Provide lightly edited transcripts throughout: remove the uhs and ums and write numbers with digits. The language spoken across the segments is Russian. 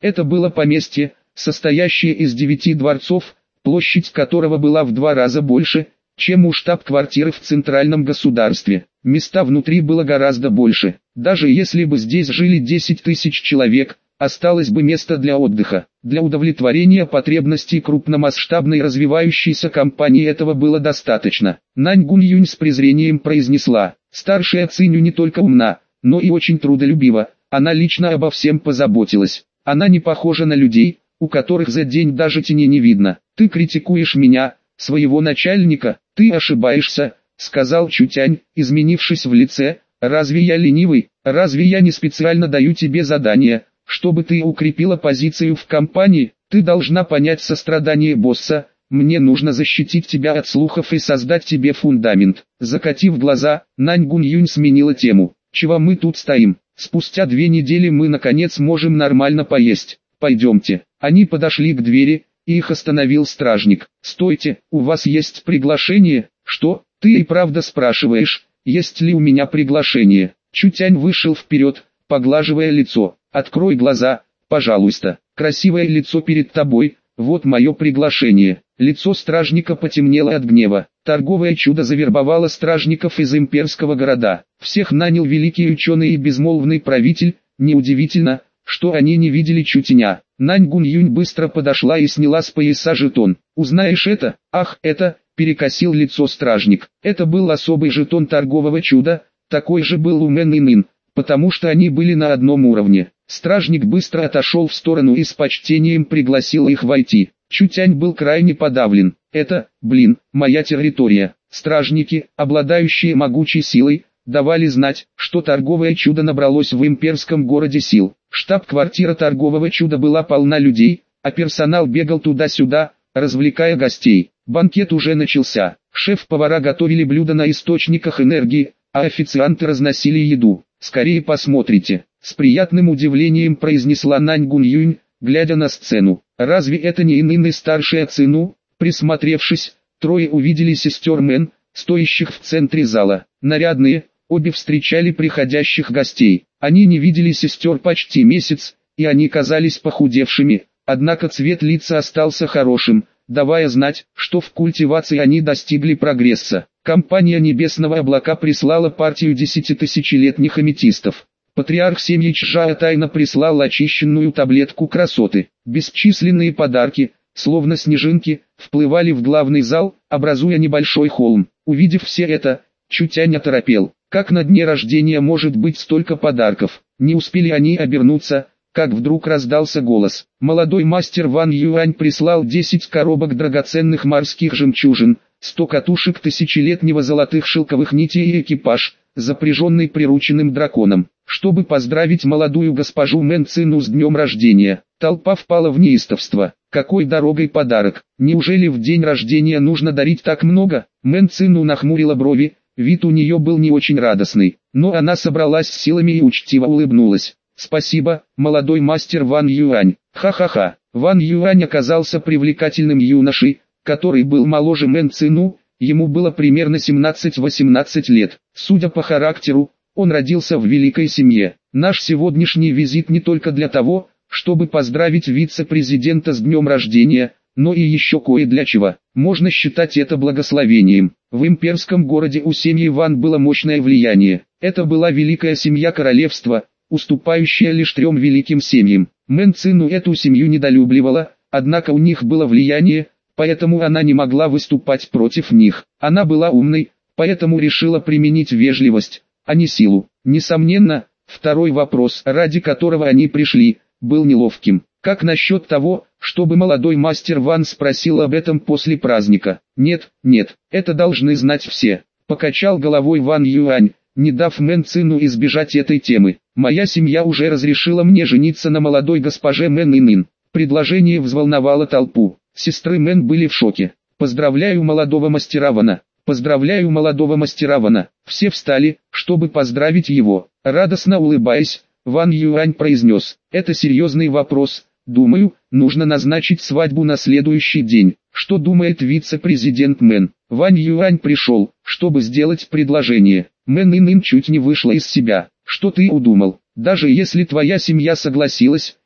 Это было поместье, состоящее из 9 дворцов, площадь которого была в 2 раза больше, чем у штаб-квартиры в центральном государстве. Места внутри было гораздо больше. Даже если бы здесь жили 10 тысяч человек, осталось бы место для отдыха. Для удовлетворения потребностей крупномасштабной развивающейся компании этого было достаточно. Нань Гуньюнь с презрением произнесла: «Старшая Циню не только умна, но и очень трудолюбива, она лично обо всем позаботилась. Она не похожа на людей, у которых за день даже тени не видно. Ты критикуешь меня, своего начальника, ты ошибаешься», — сказал Чутянь, изменившись в лице. «Разве я ленивый, разве я не специально даю тебе задание, чтобы ты укрепила позицию в компании? Ты должна понять сострадание босса, мне нужно защитить тебя от слухов и создать тебе фундамент». Закатив глаза, Нань Гуньюнь сменила тему. «Чего мы тут стоим? Спустя 2 недели мы наконец можем нормально поесть. Пойдемте». Они подошли к двери, и их остановил стражник. «Стойте, у вас есть приглашение?» «Что, ты и правда спрашиваешь, есть ли у меня приглашение?» Чутянь вышел вперед, поглаживая лицо. «Открой глаза, пожалуйста, красивое лицо перед тобой, вот мое приглашение». Лицо стражника потемнело от гнева. Торговое чудо завербовало стражников из имперского города. Всех нанял великий ученый и безмолвный правитель. Неудивительно, что они не видели Чутяня. Нань Гуньюнь быстро подошла и сняла с пояса жетон. «Узнаешь это?» «Ах, это...» — перекосил лицо стражник. Это был особый жетон торгового чуда, такой же был у Мэн и Нин, потому что они были на одном уровне. Стражник быстро отошел в сторону и с почтением пригласил их войти. Чутянь был крайне подавлен. «Это, моя территория». Стражники, обладающие могучей силой, давали знать, что торговое чудо набралось в имперском городе сил. Штаб-квартира торгового чуда была полна людей, а персонал бегал туда-сюда, развлекая гостей. Банкет уже начался. Шеф-повара готовили блюда на источниках энергии, а официанты разносили еду. «Скорее посмотрите», — с приятным удивлением произнесла Нань Гуньюнь, глядя на сцену. «Разве это не Инын и старшая Цину?» Присмотревшись, трое увидели сестер Мэн, стоящих в центре зала. Нарядные, обе встречали приходящих гостей. Они не видели сестер почти месяц, и они казались похудевшими, однако цвет лица остался хорошим, давая знать, что в культивации они достигли прогресса. Компания Небесного Облака прислала партию 10-тысячелетних аметистов. Патриарх семьи Чжая тайно прислал очищенную таблетку красоты. Бесчисленные подарки, словно снежинки, вплывали в главный зал, образуя небольшой холм. Увидев все это, Чутянь оторопел. Как на дне рождения может быть столько подарков? Не успели они обернуться, как вдруг раздался голос. Молодой мастер Ван Юань прислал 10 коробок драгоценных морских жемчужин, 100 катушек тысячелетнего золотых шелковых нитей и экипаж, запряженный прирученным драконом, чтобы поздравить молодую госпожу Мэн Цину с днем рождения. Толпа впала в неистовство. Какой дорогой подарок? Неужели в день рождения нужно дарить так много? Мэн Цину нахмурила брови, вид у нее был не очень радостный, но она собралась с силами и учтиво улыбнулась. «Спасибо, молодой мастер Ван Юань». Ха-ха-ха. Ван Юань оказался привлекательным юношей, который был моложе Мэн Цину, ему было примерно 17-18 лет. Судя по характеру, он родился в великой семье. Наш сегодняшний визит не только для того, чтобы поздравить вице-президента с днем рождения, но и еще кое для чего. Можно считать это благословением. В имперском городе у семьи Ван было мощное влияние. Это была великая семья королевства, уступающая лишь 3 великим семьям. Мэн Цину эту семью недолюбливала, однако у них было влияние, поэтому она не могла выступать против них. Она была умной, поэтому решила применить вежливость, а не силу. Несомненно, второй вопрос, ради которого они пришли, был неловким. Как насчет того, чтобы молодой мастер Ван спросил об этом после праздника? Нет, это должны знать все. Покачал головой Ван Юань, не дав Мэн Цину избежать этой темы. Моя семья уже разрешила мне жениться на молодой госпоже Мэн Инын. Предложение взволновало толпу. Сестры Мэн были в шоке. Поздравляю молодого мастера Вана. Поздравляю молодого мастера Вана. Все встали, чтобы поздравить его. Радостно улыбаясь, Ван Юань произнес: «Это серьезный вопрос. Думаю, нужно назначить свадьбу на следующий день». Что думает вице-президент Мэн? Ван Юань пришел, чтобы сделать предложение. Мэн Инын чуть не вышла из себя. «Что ты удумал? Даже если твоя семья согласилась,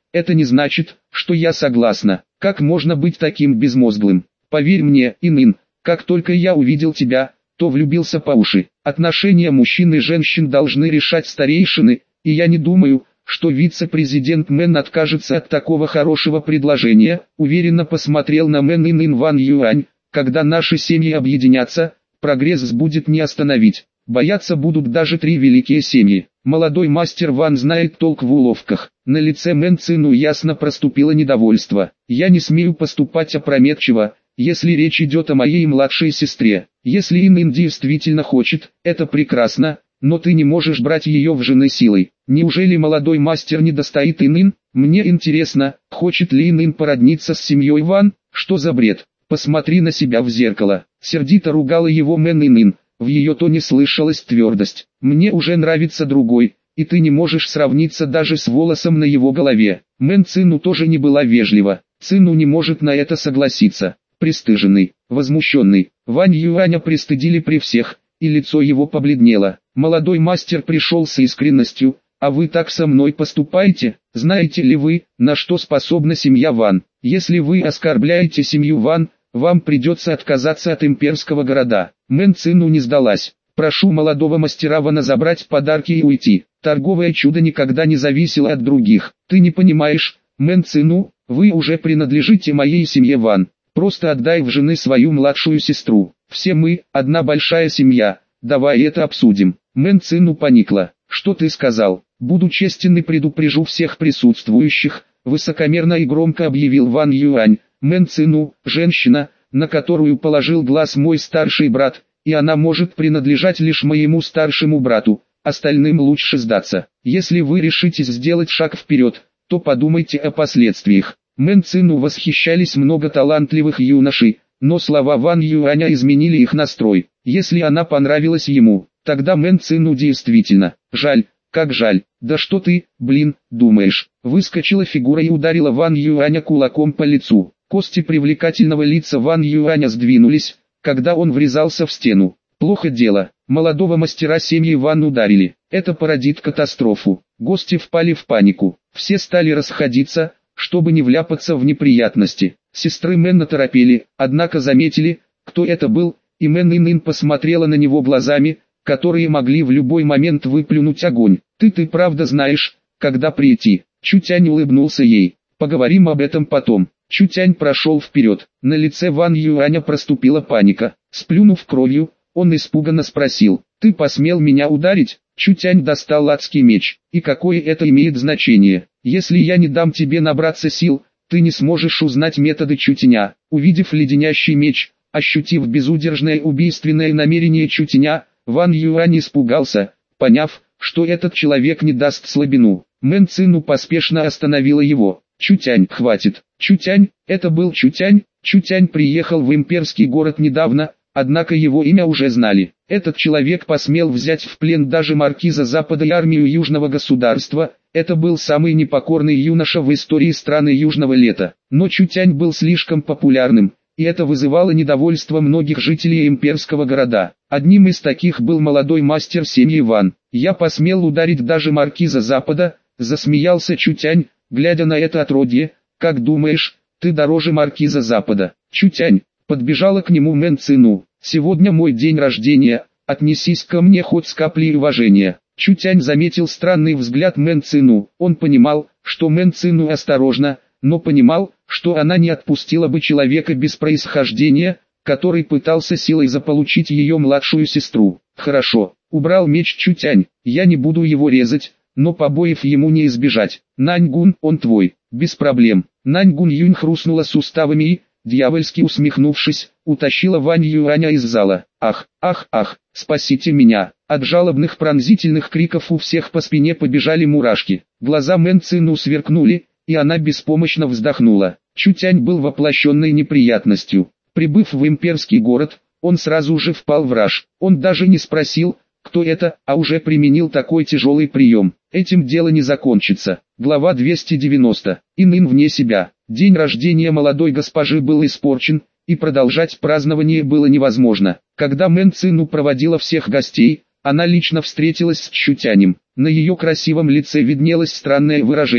Это не значит, что я согласна. Как можно быть таким безмозглым? Поверь мне, Инын, как только я увидел тебя, то влюбился по уши. Отношения мужчин и женщин должны решать старейшины, и я не думаю, что вице-президент Мэн откажется от такого хорошего предложения. Уверенно посмотрел на Мэн Инын Ван Юань. Когда наши семьи объединятся, прогресс будет не остановить. Бояться будут даже 3 великие семьи. Молодой мастер Ван знает толк в уловках. На лице Мэн Цину ясно проступило недовольство. Я не смею поступать опрометчиво, если речь идет о моей младшей сестре. Если Инын действительно хочет, это прекрасно, но ты не можешь брать ее в жены силой. Неужели молодой мастер не достоит Инын? Мне интересно, хочет ли Инын породниться с семьей Ван? Что за бред? Посмотри на себя в зеркало. Сердито ругала его Мэн Инын. В ее тоне слышалась твердость. Мне уже нравится другой, и ты не можешь сравниться даже с волосом на его голове. Мэн Цину тоже не была вежлива. Цину не может на это согласиться. Пристыженный, возмущенный, Вань Юаня пристыдили при всех, и лицо его побледнело. Молодой мастер пришел с искренностью. А вы так со мной поступаете? Знаете ли вы, на что способна семья Ван? Если вы оскорбляете семью Ван, вам придется отказаться от имперского города. Мэн Цину не сдалась. Прошу молодого мастера Вана забрать подарки и уйти. Торговое чудо никогда не зависело от других. Ты не понимаешь, Мэн Цину, вы уже принадлежите моей семье Ван. Просто отдай в жены свою младшую сестру. Все мы, одна большая семья. Давай это обсудим. Мэн Цину поникла. Что ты сказал? Буду честен и предупрежу всех присутствующих. Высокомерно и громко объявил Ван Юань. Мэн Цину, женщина, на которую положил глаз мой старший брат, и она может принадлежать лишь моему старшему брату, остальным лучше сдаться. Если вы решитесь сделать шаг вперед, то подумайте о последствиях. Мэн Цину восхищались много талантливых юношей, но слова Ван Юаня изменили их настрой. Если она понравилась ему, тогда Мэн Цину действительно. Жаль, как жаль. Да что ты, думаешь? Выскочила фигура и ударила Ван Юаня кулаком по лицу. Кости привлекательного лица Ван Юаня сдвинулись, когда он врезался в стену. Плохо дело, молодого мастера семьи Ван ударили. Это породит катастрофу. Гости впали в панику. Все стали расходиться, чтобы не вляпаться в неприятности. Сестры Мэн оторопели, однако заметили, кто это был, и Мэн Инын посмотрела на него глазами, которые могли в любой момент выплюнуть огонь. Ты правда знаешь, когда прийти? Чутянь улыбнулся ей. Поговорим об этом потом. Чутянь прошел вперед. На лице Ван Юаня проступила паника. Сплюнув кровью, он испуганно спросил: «Ты посмел меня ударить?» Чутянь достал адский меч. «И какое это имеет значение? Если я не дам тебе набраться сил, ты не сможешь узнать методы Чутяня». Увидев леденящий меч, ощутив безудержное убийственное намерение Чутяня, Ван Юань испугался, поняв, что этот человек не даст слабину. Мэн Цину поспешно остановила его. «Чутянь, хватит!» Чутянь, это был Чутянь. Чутянь приехал в имперский город недавно, однако его имя уже знали. Этот человек посмел взять в плен даже маркиза Запада и армию Южного государства. Это был самый непокорный юноша в истории страны Южного Лета. Но Чутянь был слишком популярным, и это вызывало недовольство многих жителей имперского города. Одним из таких был молодой мастер семьи Ван. «Я посмел ударить даже маркиза Запада», — засмеялся Чутянь, глядя на это отродье. «Как думаешь, ты дороже маркиза Запада?» Чутянь, подбежала к нему Мэн Цину. «Сегодня мой день рождения, отнесись ко мне хоть с каплей уважения». Чутянь заметил странный взгляд Мэн Цину. Он понимал, что Мэн Цину осторожна, но понимал, что она не отпустила бы человека без происхождения, который пытался силой заполучить ее младшую сестру. «Хорошо», — убрал меч Чутянь, — «я не буду его резать, но побоев ему не избежать. Наньгун, он твой». «Без проблем». Наньгун Юнь хрустнула суставами и, дьявольски усмехнувшись, утащила Вань Юаня из зала. «Ах, ах, ах, спасите меня!» От жалобных пронзительных криков у всех по спине побежали мурашки. Глаза Мэн Цину сверкнули, и она беспомощно вздохнула. Чутянь был воплощенной неприятностью. Прибыв в имперский город, он сразу же впал в раж. Он даже не спросил, кто это, а уже применил такой тяжелый прием. Этим дело не закончится. Глава 290. Инын вне себя. День рождения молодой госпожи был испорчен, и продолжать празднование было невозможно. Когда Мэн Цину проводила всех гостей, она лично встретилась с Чутянем. На ее красивом лице виднелось странное выражение.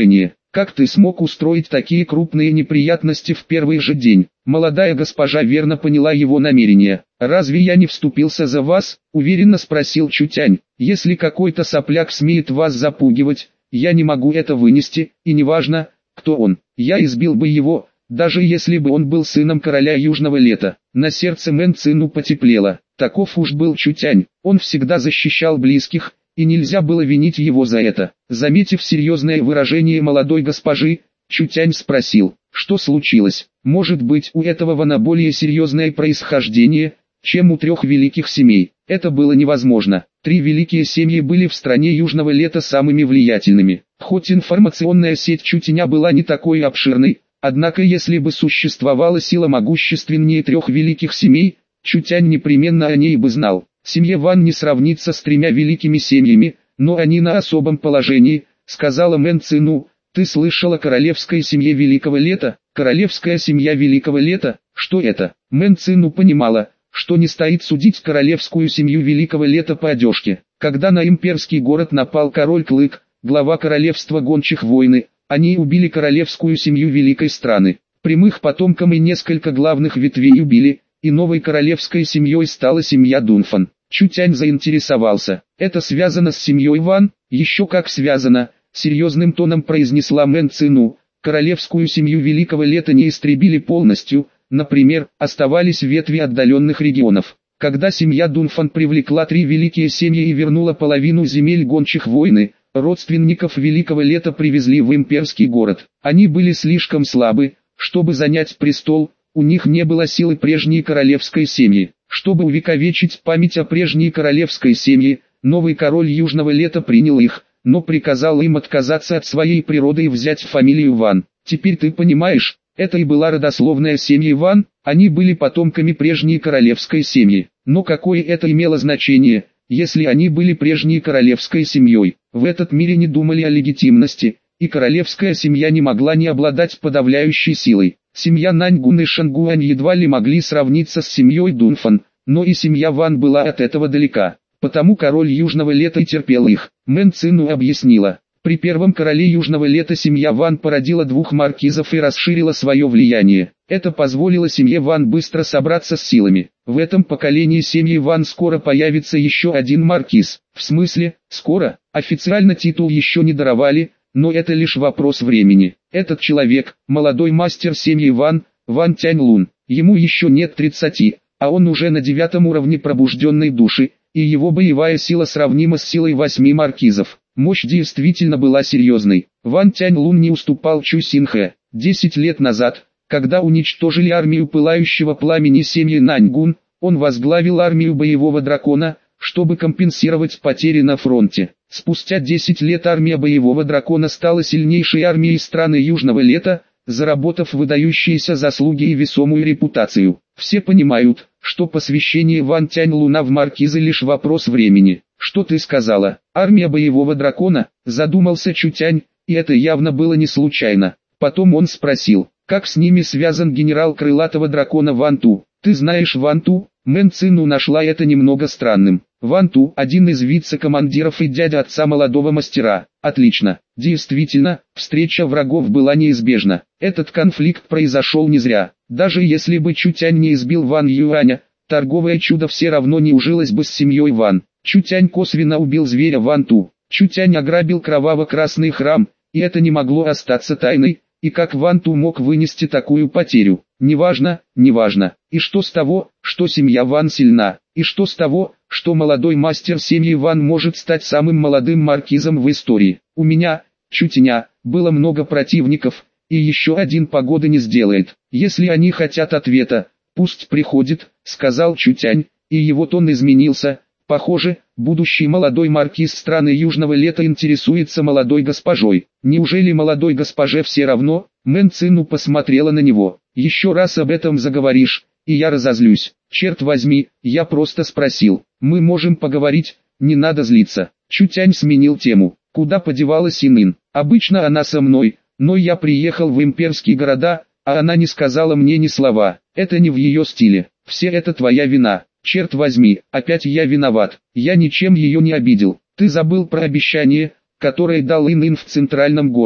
Как ты смог устроить такие крупные неприятности в первый же день? Молодая госпожа верно поняла его намерения. «Разве я не вступился за вас?» – уверенно спросил Чутянь. «Если какой-то сопляк смеет вас запугивать, я не могу это вынести, и неважно, кто он. Я избил бы его, даже если бы он был сыном короля Южного Лета». На сердце Мэн Цину потеплело. Таков уж был Чутянь, он всегда защищал близких, и нельзя было винить его за это. Заметив серьезное выражение молодой госпожи, Чутянь спросил, что случилось. Может быть, у этого вана более серьезное происхождение, чем у трех великих семей. Это было невозможно. Три великие семьи были в стране Южного Лета самыми влиятельными. Хоть информационная сеть Чутяня была не такой обширной, однако если бы существовала сила могущественнее трех великих семей, Чутянь непременно о ней бы знал. Семья Ван не сравнится с тремя великими семьями, но они на особом положении, сказала Мэн Цину. Ты слышала о королевской семье Великого Лета? Королевская семья Великого Лета? Что это? Мэн Цину понимала, что не стоит судить королевскую семью Великого Лета по одежке. Когда на имперский город напал король Клык, глава королевства гончих войны, они убили королевскую семью великой страны. Прямых потомкам и несколько главных ветвей убили, и новой королевской семьей стала семья Дунфан. Чутянь заинтересовался. Это связано с семьей Ван? Еще как связано, серьезным тоном произнесла Мэн Цину. Королевскую семью Великого Лета не истребили полностью, например, оставались ветви отдаленных регионов. Когда семья Дунфан привлекла три великие семьи и вернула половину земель гончих войны, родственников Великого Лета привезли в имперский город. Они были слишком слабы, чтобы занять престол. У них не было силы прежней королевской семьи. Чтобы увековечить память о прежней королевской семье, новый король Южного Лета принял их, но приказал им отказаться от своей природы и взять фамилию Ван. Теперь ты понимаешь, это и была родословная семьи Ван, они были потомками прежней королевской семьи. Но какое это имело значение, если они были прежней королевской семьей? В этот мире не думали о легитимности, и королевская семья не могла не обладать подавляющей силой. Семья Наньгун и Шангуань едва ли могли сравниться с семьей Дунфан, но и семья Ван была от этого далека. Потому король Южного Лета и терпел их. Мэн Цину объяснила. При первом короле Южного Лета семья Ван породила двух маркизов и расширила свое влияние. Это позволило семье Ван быстро собраться с силами. В этом поколении семьи Ван скоро появится еще один маркиз. В смысле, скоро? Официально титул еще не даровали, но это лишь вопрос времени. Этот человек, молодой мастер семьи Ван, Ван Тяньлун. Ему еще нет 30, а он уже на 9 уровне пробужденной души, и его боевая сила сравнима с силой 8 маркизов. Мощь действительно была серьезной. Ван Тяньлун не уступал Чу Синхэ. 10 лет назад, когда уничтожили армию пылающего пламени семьи Наньгун, он возглавил армию боевого дракона, чтобы компенсировать потери на фронте. Спустя 10 лет армия боевого дракона стала сильнейшей армией страны Южного Лета, заработав выдающиеся заслуги и весомую репутацию. Все понимают, что посвящение Ван Тяньлуна в маркизы лишь вопрос времени. Что ты сказала? Армия боевого дракона? Задумался Чутянь, и это явно было не случайно. Потом он спросил, как с ними связан генерал крылатого дракона Ван Ту? Ты знаешь Ван Ту? Мэн Цину нашла это немного странным. Ван Ту – один из вице-командиров и дядя отца молодого мастера. Отлично. Действительно, встреча врагов была неизбежна. Этот конфликт произошел не зря. Даже если бы Чутянь не избил Ван Юаня, торговое чудо все равно не ужилось бы с семьей Ван. Чутянь косвенно убил зверя Ван Ту. Чутянь ограбил кроваво-красный храм, и это не могло остаться тайной. И как Ван Ту мог вынести такую потерю? Неважно, неважно. И что с того, что семья Ван сильна? И что с того, что молодой мастер семьи Ван может стать самым молодым маркизом в истории? У меня, Чутяня, было много противников, и еще один погоды не сделает. Если они хотят ответа, пусть приходит, сказал Чутянь, и его тон изменился. Похоже, будущий молодой маркиз страны Южного Лета интересуется молодой госпожой. Неужели молодой госпоже все равно? Мэн Цину посмотрела на него. Еще раз об этом заговоришь, и я разозлюсь. Черт возьми, я просто спросил. Мы можем поговорить, не надо злиться. Чутянь сменил тему. Куда подевалась Инын? Обычно она со мной, но я приехал в имперские города, а она не сказала мне ни слова. Это не в ее стиле. Все это твоя вина. Черт возьми, опять я виноват. Я ничем ее не обидел. Ты забыл про обещание, которое дал Инын в центральном городе.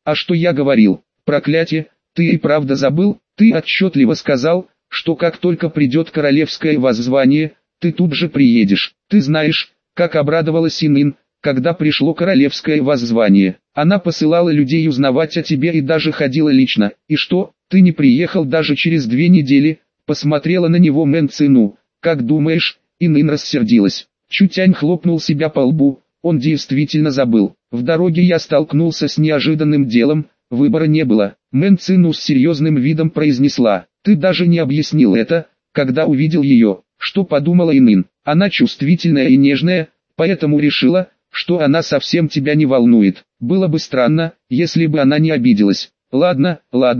А что я говорил? Проклятие, ты и правда забыл? Ты отчетливо сказал, что как только придет королевское воззвание, ты тут же приедешь. Ты знаешь, как обрадовалась Инын, когда пришло королевское воззвание. Она посылала людей узнавать о тебе и даже ходила лично. И что, ты не приехал даже через 2 недели? Посмотрела на него Мэн Цину. Как думаешь? Инын рассердилась. Чутянь хлопнул себя по лбу. Он действительно забыл. В дороге я столкнулся с неожиданным делом, выбора не было. Мэн Цину с серьезным видом произнесла. Ты даже не объяснил это, когда увидел ее. Что подумала Инын? Она чувствительная и нежная, поэтому решила, что она совсем тебя не волнует. Было бы странно, если бы она не обиделась. Ладно,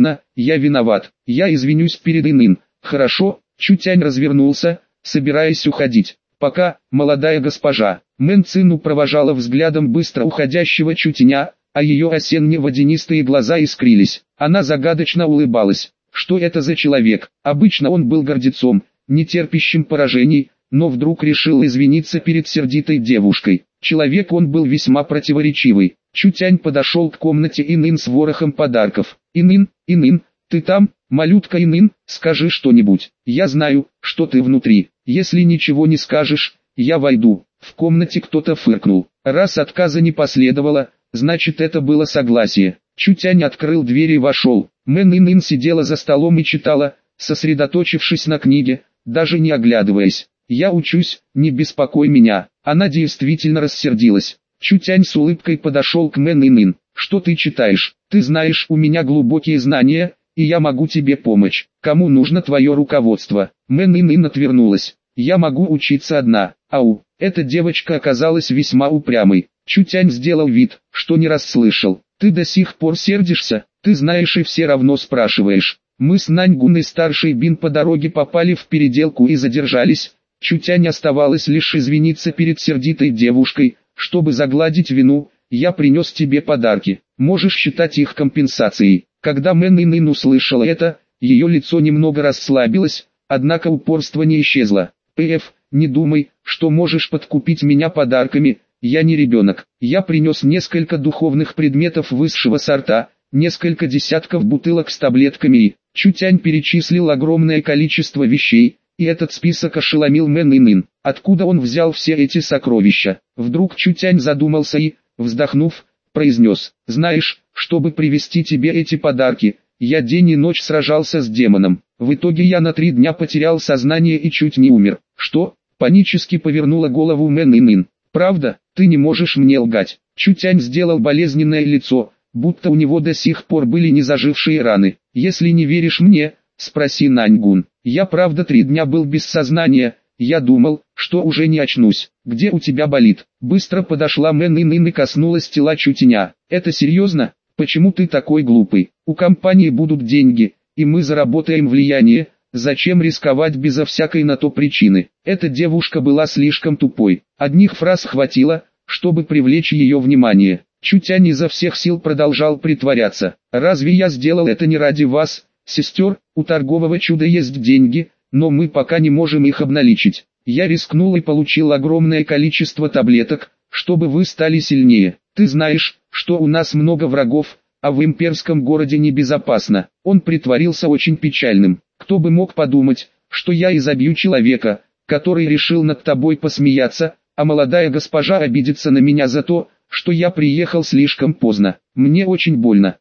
я виноват. Я извинюсь перед Инын. Хорошо, Чутянь развернулся, собираясь уходить. Пока, молодая госпожа. Мэн Цину провожала взглядом быстро уходящего Чутяня, а ее осенне-водянистые глаза искрились. Она загадочно улыбалась. Что это за человек? Обычно он был гордецом, не терпящим поражений, но вдруг решил извиниться перед сердитой девушкой. Человек он был весьма противоречивый. Чутянь подошел к комнате Инын с ворохом подарков. Инын, ты там, малютка Инын, скажи что-нибудь. Я знаю, что ты внутри. Если ничего не скажешь, я войду. В комнате кто-то фыркнул. Раз отказа не последовало, значит это было согласие. Чутянь открыл дверь и вошел. Мэн Инын сидела за столом и читала, сосредоточившись на книге, даже не оглядываясь. «Я учусь, не беспокой меня». Она действительно рассердилась. Чутянь с улыбкой подошел к Мэн Инын. «Что ты читаешь? Ты знаешь, у меня глубокие знания, и я могу тебе помочь. Кому нужно твое руководство?» Мэн Инын отвернулась. «Я могу учиться одна». Ау, эта девочка оказалась весьма упрямой. Чутянь сделал вид, что не расслышал. «Ты до сих пор сердишься? Ты знаешь и все равно спрашиваешь». Мы с Наньгун и старший Бин по дороге попали в переделку и задержались. Чутянь оставалось лишь извиниться перед сердитой девушкой. Чтобы загладить вину, я принес тебе подарки. Можешь считать их компенсацией. Когда Мэн Инын услышала это, ее лицо немного расслабилось, однако упорство не исчезло. «П.Ф., не думай, что можешь подкупить меня подарками, я не ребенок. Я принес несколько духовных предметов высшего сорта, несколько десятков бутылок с таблетками и...» Чутянь перечислил огромное количество вещей, и этот список ошеломил Мэн Инын. Откуда он взял все эти сокровища? Вдруг Чутянь задумался и, вздохнув, произнес: «Знаешь, чтобы привезти тебе эти подарки, я день и ночь сражался с демоном. В итоге я на 3 дня потерял сознание и чуть не умер». «Что?» — панически повернула голову Мэн Инын. «Правда, ты не можешь мне лгать». Чутянь сделал болезненное лицо, будто у него до сих пор были не зажившие раны. «Если не веришь мне, спроси Наньгун. Я правда 3 дня был без сознания, я думал, что уже не очнусь. Где у тебя болит?» Быстро подошла Мэн Инын и коснулась тела Чутяня. «Это серьезно? Почему ты такой глупый? У компании будут деньги, и мы заработаем влияние. Зачем рисковать безо всякой на то причины?» Эта девушка была слишком тупой. Одних фраз хватило, чтобы привлечь ее внимание. Чутянь изо всех сил продолжал притворяться. «Разве я сделал это не ради вас, сестер? У торгового чуда есть деньги, но мы пока не можем их обналичить. Я рискнул и получил огромное количество таблеток, чтобы вы стали сильнее. Ты знаешь, что у нас много врагов, а в имперском городе небезопасно». Он притворился очень печальным. «Кто бы мог подумать, что я изобью человека, который решил над тобой посмеяться, а молодая госпожа обидится на меня за то, что я приехал слишком поздно. Мне очень больно.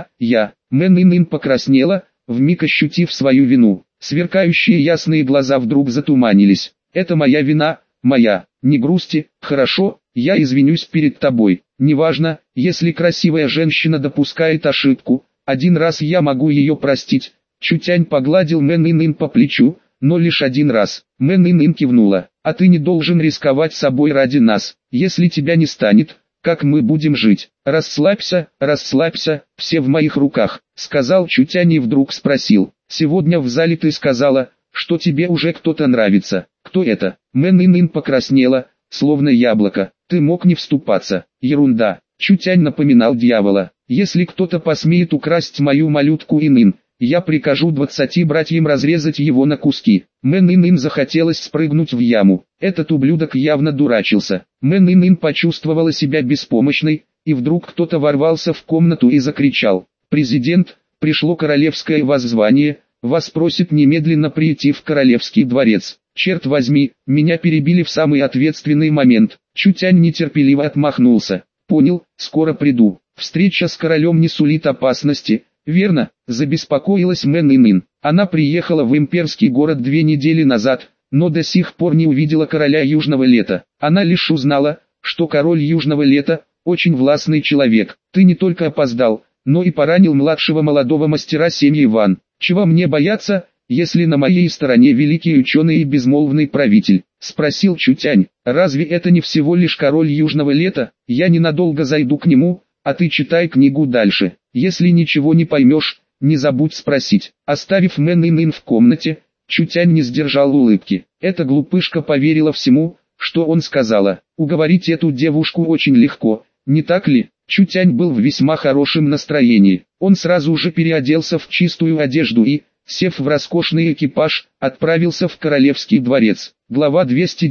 Мэн Инын покраснела, вмиг ощутив свою вину. Сверкающие ясные глаза вдруг затуманились. «Это моя вина, моя. Не грусти, хорошо, я извинюсь перед тобой. Неважно, если красивая женщина допускает ошибку, один раз я могу ее простить». Чутянь погладил Мэн Инын по плечу, но лишь один раз. Мэн Инын кивнула. «А ты не должен рисковать собой ради нас. Если тебя не станет, как мы будем жить?» «Расслабься, все в моих руках», — сказал Чутянь и вдруг спросил: «Сегодня в зале ты сказала, что тебе уже кто-то нравится. Кто это?» Мэн Инын покраснела, словно яблоко. «Ты мог не вступаться». «Ерунда». Чутянь напоминал дьявола. «Если кто-то посмеет украсть мою малютку Инын, я прикажу 20 братьям разрезать его на куски». Мэн Инын захотелось спрыгнуть в яму. Этот ублюдок явно дурачился. Мэн Инын почувствовала себя беспомощной, и вдруг кто-то ворвался в комнату и закричал: «Президент, пришло королевское воззвание, вас просит немедленно прийти в королевский дворец». Черт возьми, меня перебили в самый ответственный момент. Чутянь нетерпеливо отмахнулся. «Понял, скоро приду. Встреча с королем не сулит опасности, верно?» Забеспокоилась Мэн Инин. Она приехала в имперский город 2 недели назад, но до сих пор не увидела короля Южного Лета. Она лишь узнала, что король Южного Лета – очень властный человек. Ты не только опоздал, но и поранил младшего молодого мастера семьи Ван. Чего мне бояться, если на моей стороне великий ученый и безмолвный правитель? Спросил Чутянь. Разве это не всего лишь король Южного Лета? Я ненадолго зайду к нему, а ты читай книгу дальше. Если ничего не поймешь, не забудь спросить. Оставив Мэн Инин в комнате, Чутянь не сдержал улыбки. Эта глупышка поверила всему, что он сказала. Уговорить эту девушку очень легко, не так ли? Чутянь был в весьма хорошем настроении. Он сразу же переоделся в чистую одежду и, сев в роскошный экипаж, отправился в Королевский дворец. Глава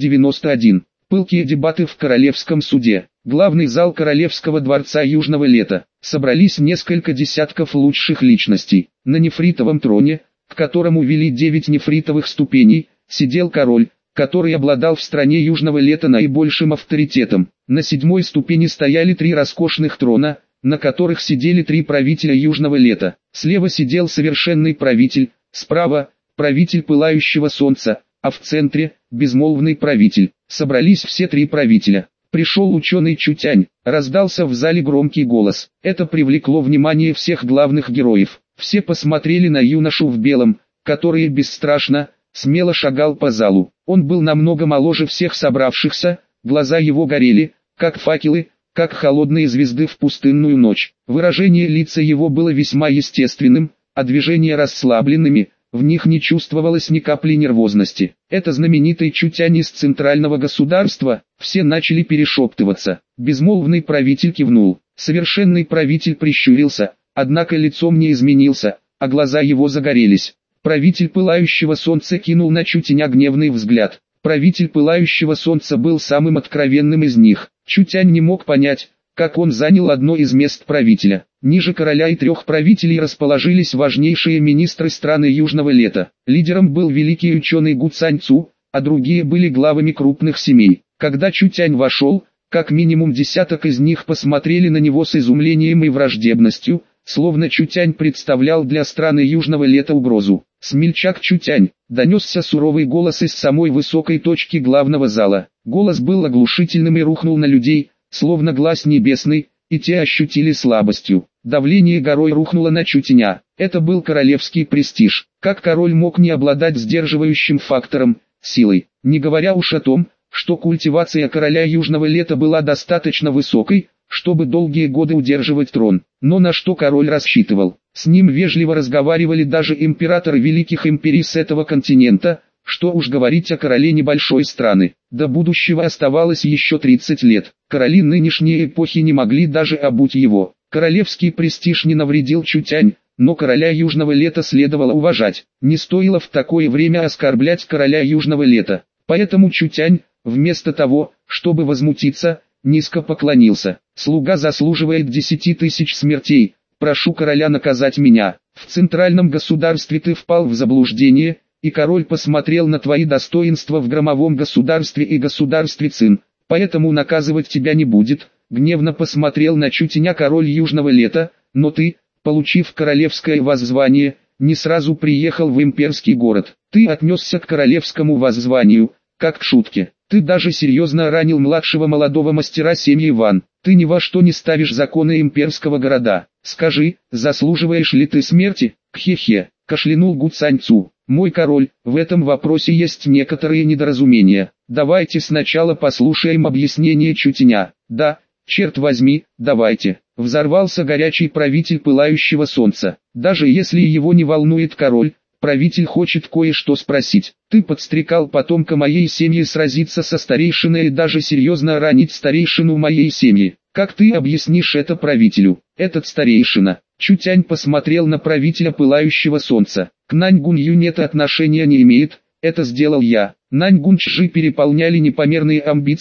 291. Пылкие дебаты в Королевском суде. Главный зал Королевского дворца Южного Лета. Собрались несколько десятков лучших личностей. На нефритовом троне, к которому вели 9 нефритовых ступеней, сидел король, который обладал в стране Южного Лета наибольшим авторитетом. На 7-й ступени стояли 3 роскошных трона, на которых сидели 3 правителя Южного Лета. Слева сидел совершенный правитель, справа – правитель пылающего солнца, а в центре – безмолвный правитель. Собрались все 3 правителя. Пришел ученый Чутянь, раздался в зале громкий голос. Это привлекло внимание всех главных героев. Все посмотрели на юношу в белом, который бесстрашно, смело шагал по залу. Он был намного моложе всех собравшихся, глаза его горели, как факелы, как холодные звезды в пустынную ночь. Выражение лица его было весьма естественным, а движения расслабленными, в них не чувствовалось ни капли нервозности. Это знаменитый Чутянь из центрального государства. Все начали перешептываться. Безмолвный правитель кивнул. Совершенный правитель прищурился, однако лицом не изменился, а глаза его загорелись. Правитель пылающего солнца кинул на Чутяня гневный взгляд. Правитель пылающего солнца был самым откровенным из них. Чутянь не мог понять, как он занял одно из мест правителя. Ниже короля и 3 правителей расположились важнейшие министры страны Южного Лета. Лидером был великий ученый Гу Цаньцу, а другие были главами крупных семей. Когда Чутянь вошел, как минимум десяток из них посмотрели на него с изумлением и враждебностью, словно Чутянь представлял для страны Южного Лета угрозу. «Смельчак Чутянь!» — донесся суровый голос из самой высокой точки главного зала. Голос был оглушительным и рухнул на людей, словно глаз небесный, и те ощутили слабостью. Давление горой рухнуло на Чутяня. Это был королевский престиж. Как король мог не обладать сдерживающим фактором, силой? Не говоря уж о том, что культивация короля Южного Лета была достаточно высокой, чтобы долгие годы удерживать трон. Но на что король рассчитывал? С ним вежливо разговаривали даже императоры великих империй с этого континента, что уж говорить о короле небольшой страны. До будущего оставалось еще 30 лет. Короли нынешней эпохи не могли даже обуть его. Королевский престиж не навредил Чутянь, но короля Южного Лета следовало уважать. Не стоило в такое время оскорблять короля Южного Лета. Поэтому Чутянь, вместо того, чтобы возмутиться, низко поклонился. «Слуга заслуживает 10 тысяч смертей. Прошу короля наказать меня. В центральном государстве ты впал в заблуждение, и король посмотрел на твои достоинства в громовом государстве и государстве Цин, поэтому наказывать тебя не будет». Гневно посмотрел на Чутяня король Южного Лета. «Но ты, получив королевское воззвание, не сразу приехал в имперский город. Ты отнесся к королевскому воззванию, как к шутке. Ты даже серьезно ранил младшего молодого мастера семьи Ван. Ты ни во что не ставишь законы имперского города. Скажи, заслуживаешь ли ты смерти?» «Кхе-хе», — кашлянул Гу Цаньцу. «Мой король, в этом вопросе есть некоторые недоразумения. Давайте сначала послушаем объяснение Чутяня». «Да, черт возьми, давайте», — взорвался горячий правитель пылающего солнца. «Даже если его не волнует король, правитель хочет кое-что спросить. Ты подстрекал потомка моей семьи сразиться со старейшиной и даже серьезно ранить старейшину моей семьи. Как ты объяснишь это правителю? Этот старейшина». Чутянь посмотрел на правителя пылающего солнца. «К Наньгунью это отношения не имеет, это сделал я». Наньгунчжи переполняли непомерные амбиции,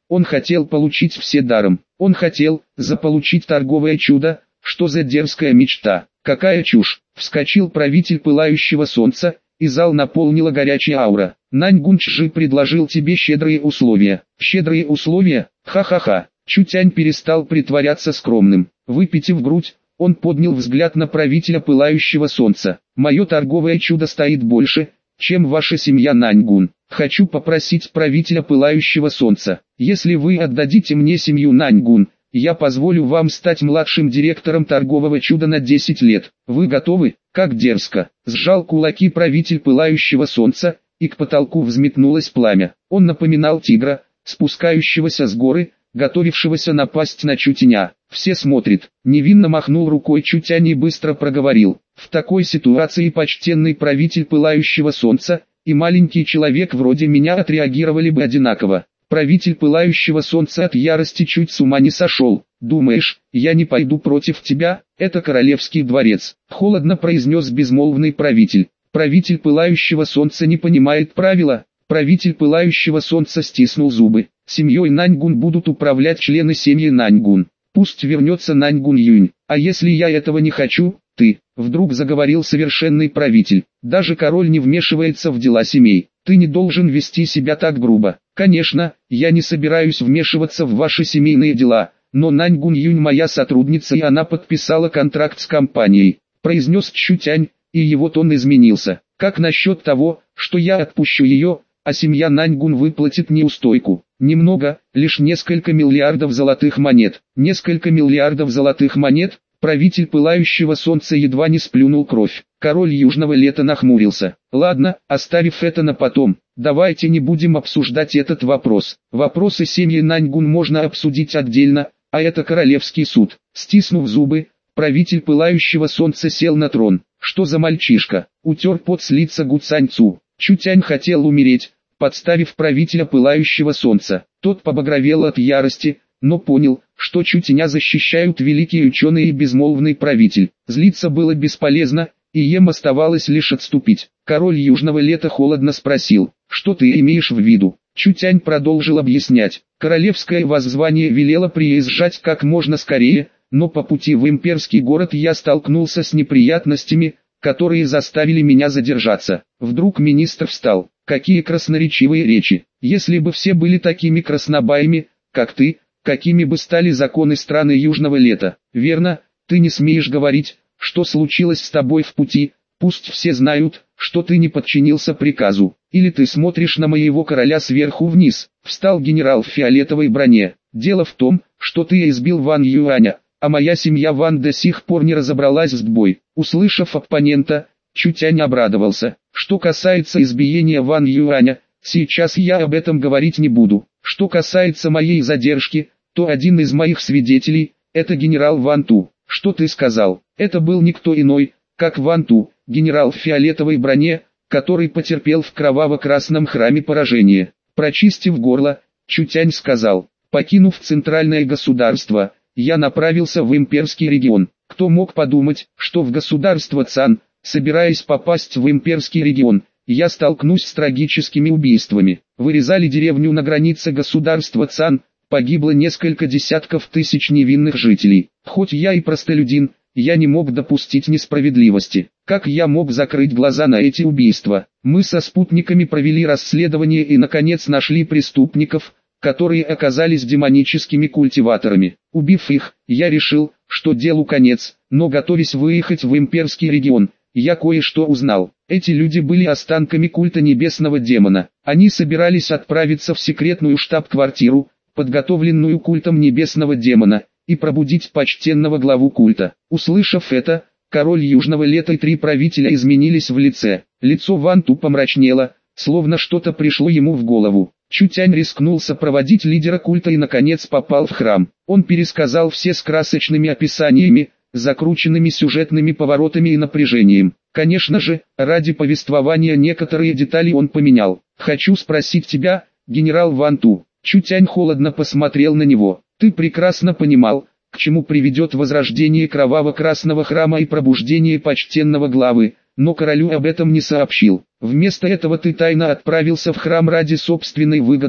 Он хотел получить все даром. Он хотел заполучить торговое чудо. Что за дерзкая мечта? Какая чушь! Вскочил правитель пылающего солнца, и зал наполнила горячая аура. Наньгунчжи предложил тебе щедрые условия. Щедрые условия? Ха-ха-ха. Чутянь перестал притворяться скромным. Выпитив грудь, он поднял взгляд на правителя пылающего солнца. Мое торговое чудо стоит больше, чем ваша семья, Наньгун. Хочу попросить правителя пылающего солнца, если вы отдадите мне семью Наньгун, я позволю вам стать младшим директором торгового чуда на 10 лет. Вы готовы? Как дерзко. Сжал кулаки правитель пылающего солнца, и к потолку взметнулось пламя. Он напоминал тигра, спускающегося с горы, готовившегося напасть на Чутяня. Все смотрят. Невинно махнул рукой Чутянь и быстро проговорил. В такой ситуации почтенный правитель пылающего солнца и маленький человек вроде меня отреагировали бы одинаково. Правитель пылающего солнца от ярости чуть с ума не сошел. «Думаешь, я не пойду против тебя? Это королевский дворец», — холодно произнес безмолвный правитель. Правитель пылающего солнца не понимает правила. Правитель пылающего солнца стиснул зубы. Семьей Наньгун будут управлять члены семьи Наньгун. Пусть вернется Наньгун Юнь. А если я этого не хочу, ты, вдруг заговорил совершенный правитель. Даже король не вмешивается в дела семей. Ты не должен вести себя так грубо. Конечно, я не собираюсь вмешиваться в ваши семейные дела, но Наньгун Юнь моя сотрудница и она подписала контракт с компанией, произнес Чутянь, и его тон изменился. Как насчет того, что я отпущу ее, а семья Наньгун выплатит неустойку? Немного, лишь несколько миллиардов золотых монет. Несколько миллиардов золотых монет? Правитель пылающего солнца едва не сплюнул кровь. Король южного лета нахмурился. Ладно, оставив это на потом, давайте не будем обсуждать этот вопрос. Вопросы семьи Наньгун можно обсудить отдельно, а это королевский суд. Стиснув зубы, правитель пылающего солнца сел на трон. Что за мальчишка? Утер пот с лица Гу Цаньцу. Чутянь хотел умереть, подставив правителя пылающего солнца. Тот побагровел от ярости, но понял, что Чутяня защищают великие ученые и безмолвный правитель. Злиться было бесполезно, и ем оставалось лишь отступить. Король южного лета холодно спросил, что ты имеешь в виду? Чутянь продолжил объяснять. Королевское воззвание велело приезжать как можно скорее, но по пути в имперский город я столкнулся с неприятностями, которые заставили меня задержаться. Вдруг министр встал. Какие красноречивые речи. Если бы все были такими краснобаями, как ты, какими бы стали законы страны южного лета. Верно, ты не смеешь говорить, что случилось с тобой в пути, пусть все знают, что ты не подчинился приказу. Или ты смотришь на моего короля сверху вниз. Встал генерал в фиолетовой броне. Дело в том, что ты избил Ван Юаня, а моя семья Ван до сих пор не разобралась с тобой. Услышав оппонента, Чутянь обрадовался. Что касается избиения Ван Юаня, сейчас я об этом говорить не буду. Что касается моей задержки, то один из моих свидетелей, это генерал Ван Ту. Что ты сказал? Это был никто иной, как Ван Ту, генерал в фиолетовой броне, который потерпел в кроваво-красном храме поражение. Прочистив горло, Чутянь сказал, покинув центральное государство, я направился в имперский регион. Кто мог подумать, что в государство Цан, собираясь попасть в имперский регион, я столкнусь с трагическими убийствами. Вырезали деревню на границе государства Цан, погибло несколько десятков тысяч невинных жителей. Хоть я и простолюдин, я не мог допустить несправедливости. Как я мог закрыть глаза на эти убийства? Мы со спутниками провели расследование и наконец нашли преступников, которые оказались демоническими культиваторами. Убив их, я решил, что делу конец, но готовясь выехать в имперский регион, я кое-что узнал. Эти люди были останками культа небесного демона. Они собирались отправиться в секретную штаб-квартиру, подготовленную культом небесного демона, и пробудить почтенного главу культа. Услышав это, король южного лета и три правителя изменились в лице. Лицо Ван Ту помрачнело, словно что-то пришло ему в голову. Чутянь рискнул сопроводить лидера культа и наконец попал в храм. Он пересказал все с красочными описаниями, закрученными сюжетными поворотами и напряжением. Конечно же, ради повествования некоторые детали он поменял. «Хочу спросить тебя, генерал Ван Ту». Чутянь холодно посмотрел на него. «Ты прекрасно понимал, к чему приведет возрождение кроваво-красного храма и пробуждение почтенного главы, но королю об этом не сообщил. Вместо этого ты тайно отправился в храм ради собственной выгоды,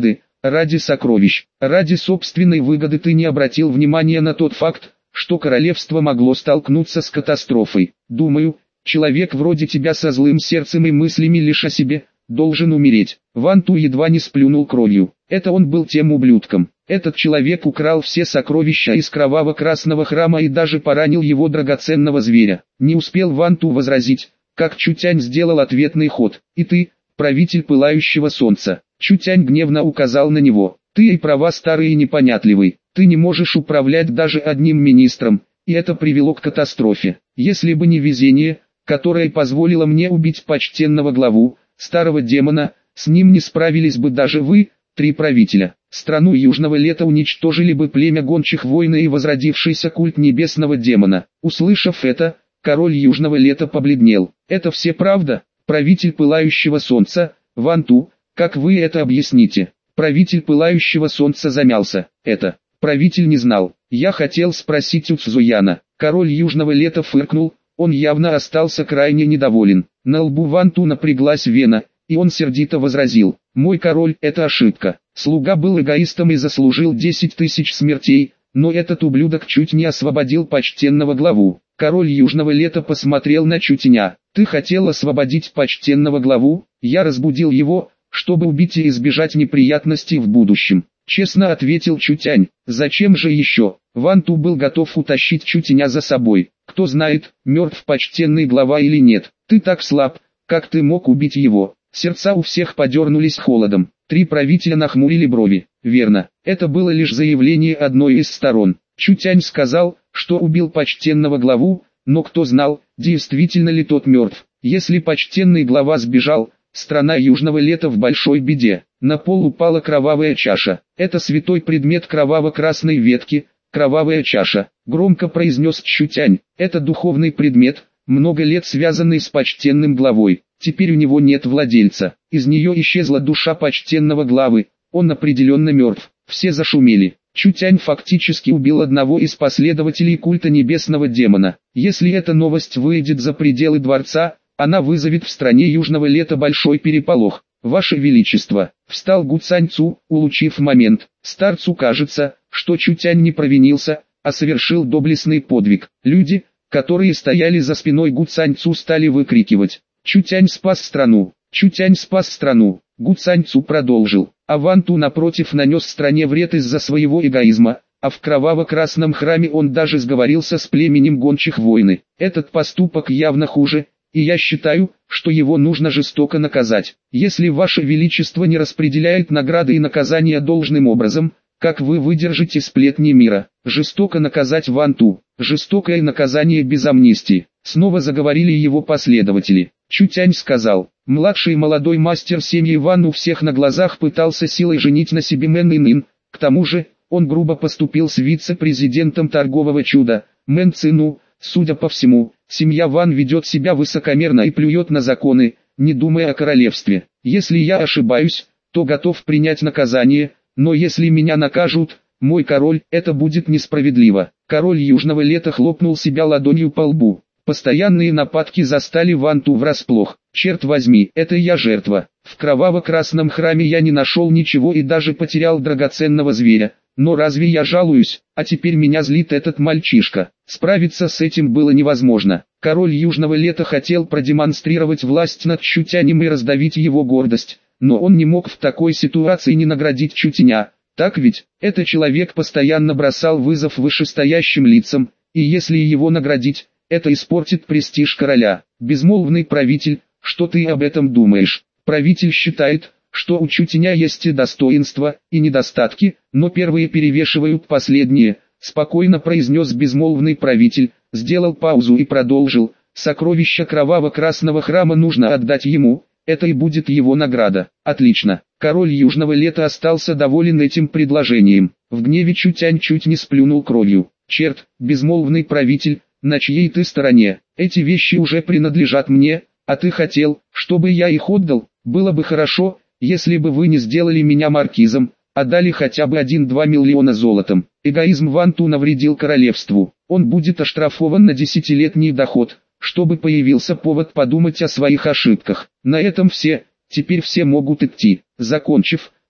ради сокровищ, ради собственной выгоды ты не обратил внимания на тот факт, что королевство могло столкнуться с катастрофой. Думаю, человек вроде тебя со злым сердцем и мыслями лишь о себе, должен умереть. Ван Ту едва не сплюнул кровью. Это он был тем ублюдком. Этот человек украл все сокровища из кроваво-красного храма и даже поранил его драгоценного зверя. Не успел Ван Ту возразить, как Чутянь сделал ответный ход. И ты, правитель пылающего солнца. Чутянь гневно указал на него. Ты и права старый и непонятливый. Ты не можешь управлять даже одним министром, и это привело к катастрофе. Если бы не везение, которое позволило мне убить почтенного главу, старого демона, с ним не справились бы даже вы, 3 правителя. Страну Южного Лета уничтожили бы племя гончих войн и возродившийся культ небесного демона. Услышав это, король Южного Лета побледнел. Это все правда, правитель пылающего солнца, Ван Ту, как вы это объясните? Правитель пылающего солнца замялся. Это, правитель не знал. Я хотел спросить у Цзуяна. Король Южного Лета фыркнул, он явно остался крайне недоволен. На лбу Ван Ту напряглась вена, и он сердито возразил. Мой король, это ошибка. Слуга был эгоистом и заслужил 10 тысяч смертей, но этот ублюдок чуть не освободил почтенного главу. Король Южного Лета посмотрел на Чутяня. Ты хотел освободить почтенного главу? Я разбудил его, чтобы убить и избежать неприятностей в будущем. Честно ответил Чутянь. Зачем же еще? Ван Ту был готов утащить Чутяня за собой. Кто знает, мертв почтенный глава или нет. Ты так слаб, как ты мог убить его? Сердца у всех подернулись холодом. 3 правителя нахмурили брови. Верно, это было лишь заявление одной из сторон. Чутянь сказал, что убил почтенного главу, но кто знал, действительно ли тот мертв. Если почтенный глава сбежал, страна Южного Лета в большой беде. На пол упала кровавая чаша. Это святой предмет кроваво-красной ветки, кровавая чаша. Громко произнес Чутянь. Это духовный предмет, много лет связанный с почтенным главой. Теперь у него нет владельца. Из нее исчезла душа почтенного главы. Он определенно мертв. Все зашумели. Чутянь фактически убил одного из последователей культа небесного демона. Если эта новость выйдет за пределы дворца, она вызовет в стране Южного Лета большой переполох. Ваше Величество, встал Гу Цань Цу, улучив момент. Старцу кажется, что Чутянь не провинился, а совершил доблестный подвиг. Люди, которые стояли за спиной Гу Цань Цу, стали выкрикивать. Чутянь спас страну! Чутянь спас страну! Гу Цань Цу продолжил. А Ван Ту напротив нанес стране вред из-за своего эгоизма, а в кроваво-красном храме он даже сговорился с племенем гончих войны. Этот поступок явно хуже, и я считаю, что его нужно жестоко наказать. Если Ваше Величество не распределяет награды и наказания должным образом, как вы выдержите сплетни мира? Жестоко наказать Ван Ту. Жестокое наказание без амнистии. Снова заговорили его последователи. Чутянь сказал. Младший молодой мастер семьи Ван у всех на глазах пытался силой женить на себе Мэн Инин. К тому же, он грубо поступил с вице-президентом торгового чуда, Мэн Цину. Судя по всему, семья Ван ведет себя высокомерно и плюет на законы, не думая о королевстве. Если я ошибаюсь, то готов принять наказание, но если меня накажут, мой король, это будет несправедливо. Король Южного Лета хлопнул себя ладонью по лбу. Постоянные нападки застали Ван Ту врасплох. Черт возьми, это я жертва. В кроваво-красном храме я не нашел ничего и даже потерял драгоценного зверя. Но разве я жалуюсь, а теперь меня злит этот мальчишка. Справиться с этим было невозможно. Король Южного Лета хотел продемонстрировать власть над Чутянем и раздавить его гордость, но он не мог в такой ситуации не наградить Чутяня. Так ведь, этот человек постоянно бросал вызов вышестоящим лицам, и если его наградить, это испортит престиж короля. Безмолвный правитель, что ты об этом думаешь? Правитель считает, что у Чутяня есть и достоинства, и недостатки, но первые перевешивают последние, спокойно произнес безмолвный правитель, сделал паузу и продолжил. Сокровища кроваво-красного храма нужно отдать ему, это и будет его награда. Отлично. Король Южного Лета остался доволен этим предложением. В гневе Чутянь чуть не сплюнул кровью. Черт, безмолвный правитель, на чьей ты стороне? Эти вещи уже принадлежат мне, а ты хотел, чтобы я их отдал? Было бы хорошо, если бы вы не сделали меня маркизом, а дали хотя бы 1-2 миллиона золотом. Эгоизм Ван Ту навредил королевству. Он будет оштрафован на 10-летний доход, чтобы появился повод подумать о своих ошибках. На этом все, теперь все могут идти. Закончив,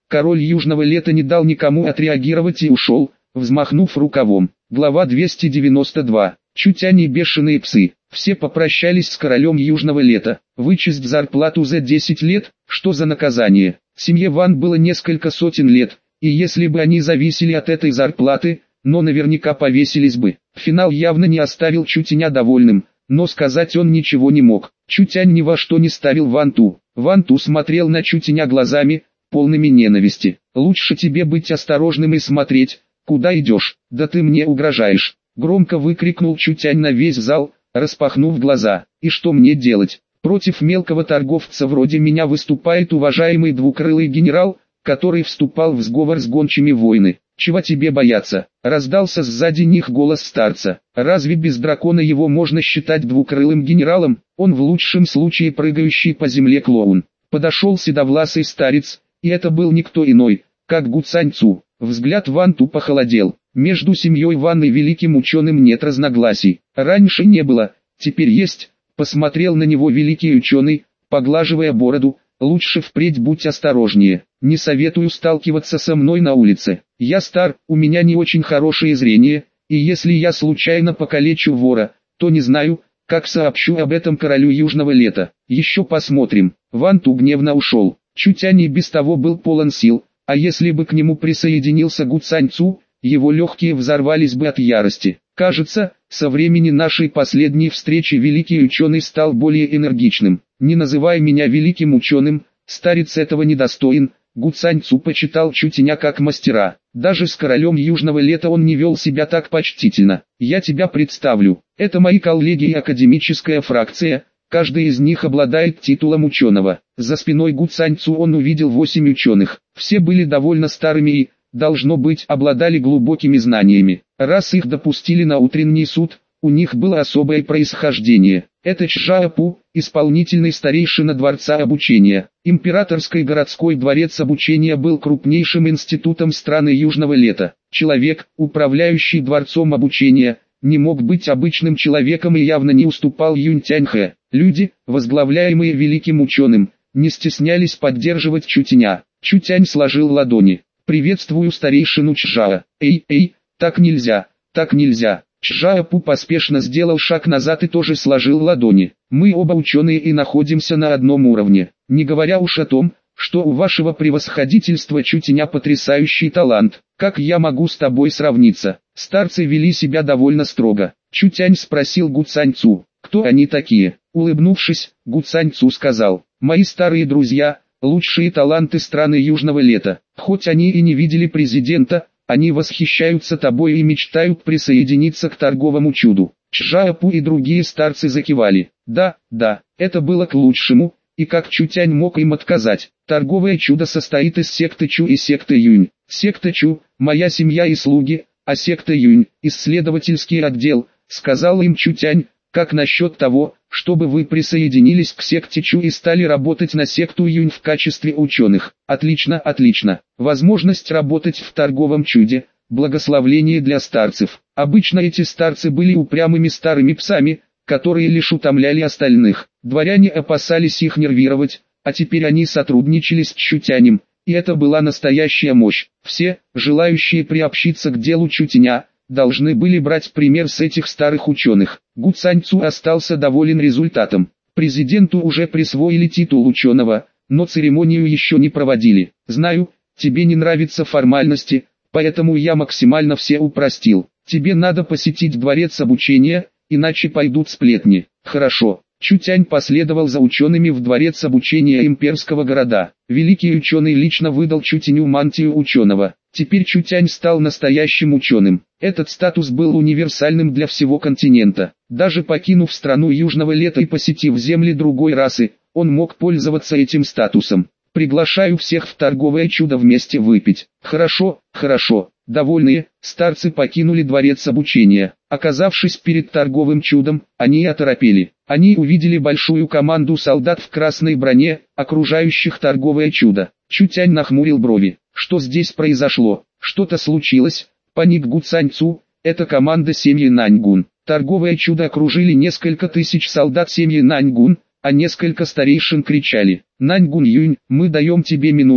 Король Южного Лета не дал никому отреагировать и ушел, взмахнув рукавом. Глава 292. Чуть-они бешеные псы. Все попрощались с королем Южного Лета. Вычесть зарплату за 10 лет, что за наказание. Семье Ван было несколько сотен лет, и если бы они зависели от этой зарплаты, но наверняка повесились бы. Финал явно не оставил Чутяня довольным, но сказать он ничего не мог. Чутянь ни во что не ставил Ван Ту. Ван Ту смотрел на Чутяня глазами, полными ненависти. «Лучше тебе быть осторожным и смотреть, куда идешь, да ты мне угрожаешь», громко выкрикнул Чутянь на весь зал, распахнув глаза. «И что мне делать? Против мелкого торговца вроде меня выступает уважаемый двукрылый генерал, который вступал в сговор с гончими войны. Чего тебе бояться?» Раздался сзади них голос старца. «Разве без дракона его можно считать двукрылым генералом? Он в лучшем случае прыгающий по земле клоун». Подошел седовласый старец, и это был никто иной, как Гу Цань Цу. Взгляд Ван Ту похолодел. Между семьей Ван и великим ученым нет разногласий. Раньше не было, теперь есть. Посмотрел на него великий ученый, поглаживая бороду. «Лучше впредь будь осторожнее. Не советую сталкиваться со мной на улице. Я стар, у меня не очень хорошее зрение, и если я случайно покалечу вора, то не знаю, как сообщу об этом королю Южного Лета. Еще посмотрим». Ван Ту гневно ушел. Чутянь и без того был полон сил, а если бы к нему присоединился Гу Цань Цу, его легкие взорвались бы от ярости. Кажется, со времени нашей последней встречи великий ученый стал более энергичным. «Не называй меня великим ученым, старец этого недостоин». Гу Цань Цу почитал Чутяня как мастера. Даже с королем Южного Лета он не вел себя так почтительно. «Я тебя представлю. Это мои коллеги и академическая фракция. Каждый из них обладает титулом ученого». За спиной Гу Цань Цу он увидел 8 ученых. Все были довольно старыми и, должно быть, обладали глубокими знаниями. Раз их допустили на утренний суд, у них было особое происхождение. Это Чжао Пу, исполнительный старейшина дворца обучения. Императорский городской дворец обучения был крупнейшим институтом страны Южного Лета. Человек, управляющий дворцом обучения, не мог быть обычным человеком и явно не уступал Юнь Тяньхэ. Люди, возглавляемые великим ученым, не стеснялись поддерживать Чутяня. Чутянь сложил ладони. «Приветствую старейшину Чжао». «Эй, так нельзя, так нельзя». Чжао Пу поспешно сделал шаг назад и тоже сложил ладони. «Мы оба ученые и находимся на одном уровне, не говоря уж о том, что у вашего превосходительства Чутяня потрясающий талант. Как я могу с тобой сравниться?» Старцы вели себя довольно строго. Чутянь спросил Гу Цань Цу, кто они такие. Улыбнувшись, Гу Цань Цу сказал: «Мои старые друзья, лучшие таланты страны Южного Лета. Хоть они и не видели президента, они восхищаются тобой и мечтают присоединиться к торговому чуду». Чжао Пу и другие старцы закивали. Да, это было к лучшему, и как Чутянь мог им отказать. Торговое чудо состоит из секты Чу и секты Юнь. Секта Чу – моя семья и слуги, а секта Юнь – исследовательский отдел, сказал им Чутянь. Как насчет того, чтобы вы присоединились к секте Чу и стали работать на секту Юнь в качестве ученых? Отлично, отлично. Возможность работать в торговом чуде – благословление для старцев. Обычно эти старцы были упрямыми старыми псами, которые лишь утомляли остальных. Дворяне опасались их нервировать, а теперь они сотрудничали с Чутянем, и это была настоящая мощь. Все, желающие приобщиться к делу Чутяня, должны были брать пример с этих старых ученых. Гу Цань Цу остался доволен результатом. Президенту уже присвоили титул ученого, но церемонию еще не проводили. «Знаю, тебе не нравятся формальности, поэтому я максимально все упростил. Тебе надо посетить дворец обучения, иначе пойдут сплетни». «Хорошо». Чутянь последовал за учеными в дворец обучения имперского города. Великий ученый лично выдал Чутяню мантию ученого. Теперь Чутянь стал настоящим ученым. Этот статус был универсальным для всего континента. Даже покинув страну Южного Лета и посетив земли другой расы, он мог пользоваться этим статусом. «Приглашаю всех в торговое чудо вместе выпить». «Хорошо, хорошо». Довольные, старцы покинули дворец обучения. Оказавшись перед торговым чудом, они оторопели. Они увидели большую команду солдат в красной броне, окружающих торговое чудо. Чутянь нахмурил брови. Что здесь произошло? Что-то случилось? Паник Гу Цань Цу, это команда семьи Наньгун. Торговое чудо окружили несколько тысяч солдат семьи Наньгун, а несколько старейшин кричали: «Наньгун Юнь, мы даем тебе минуту,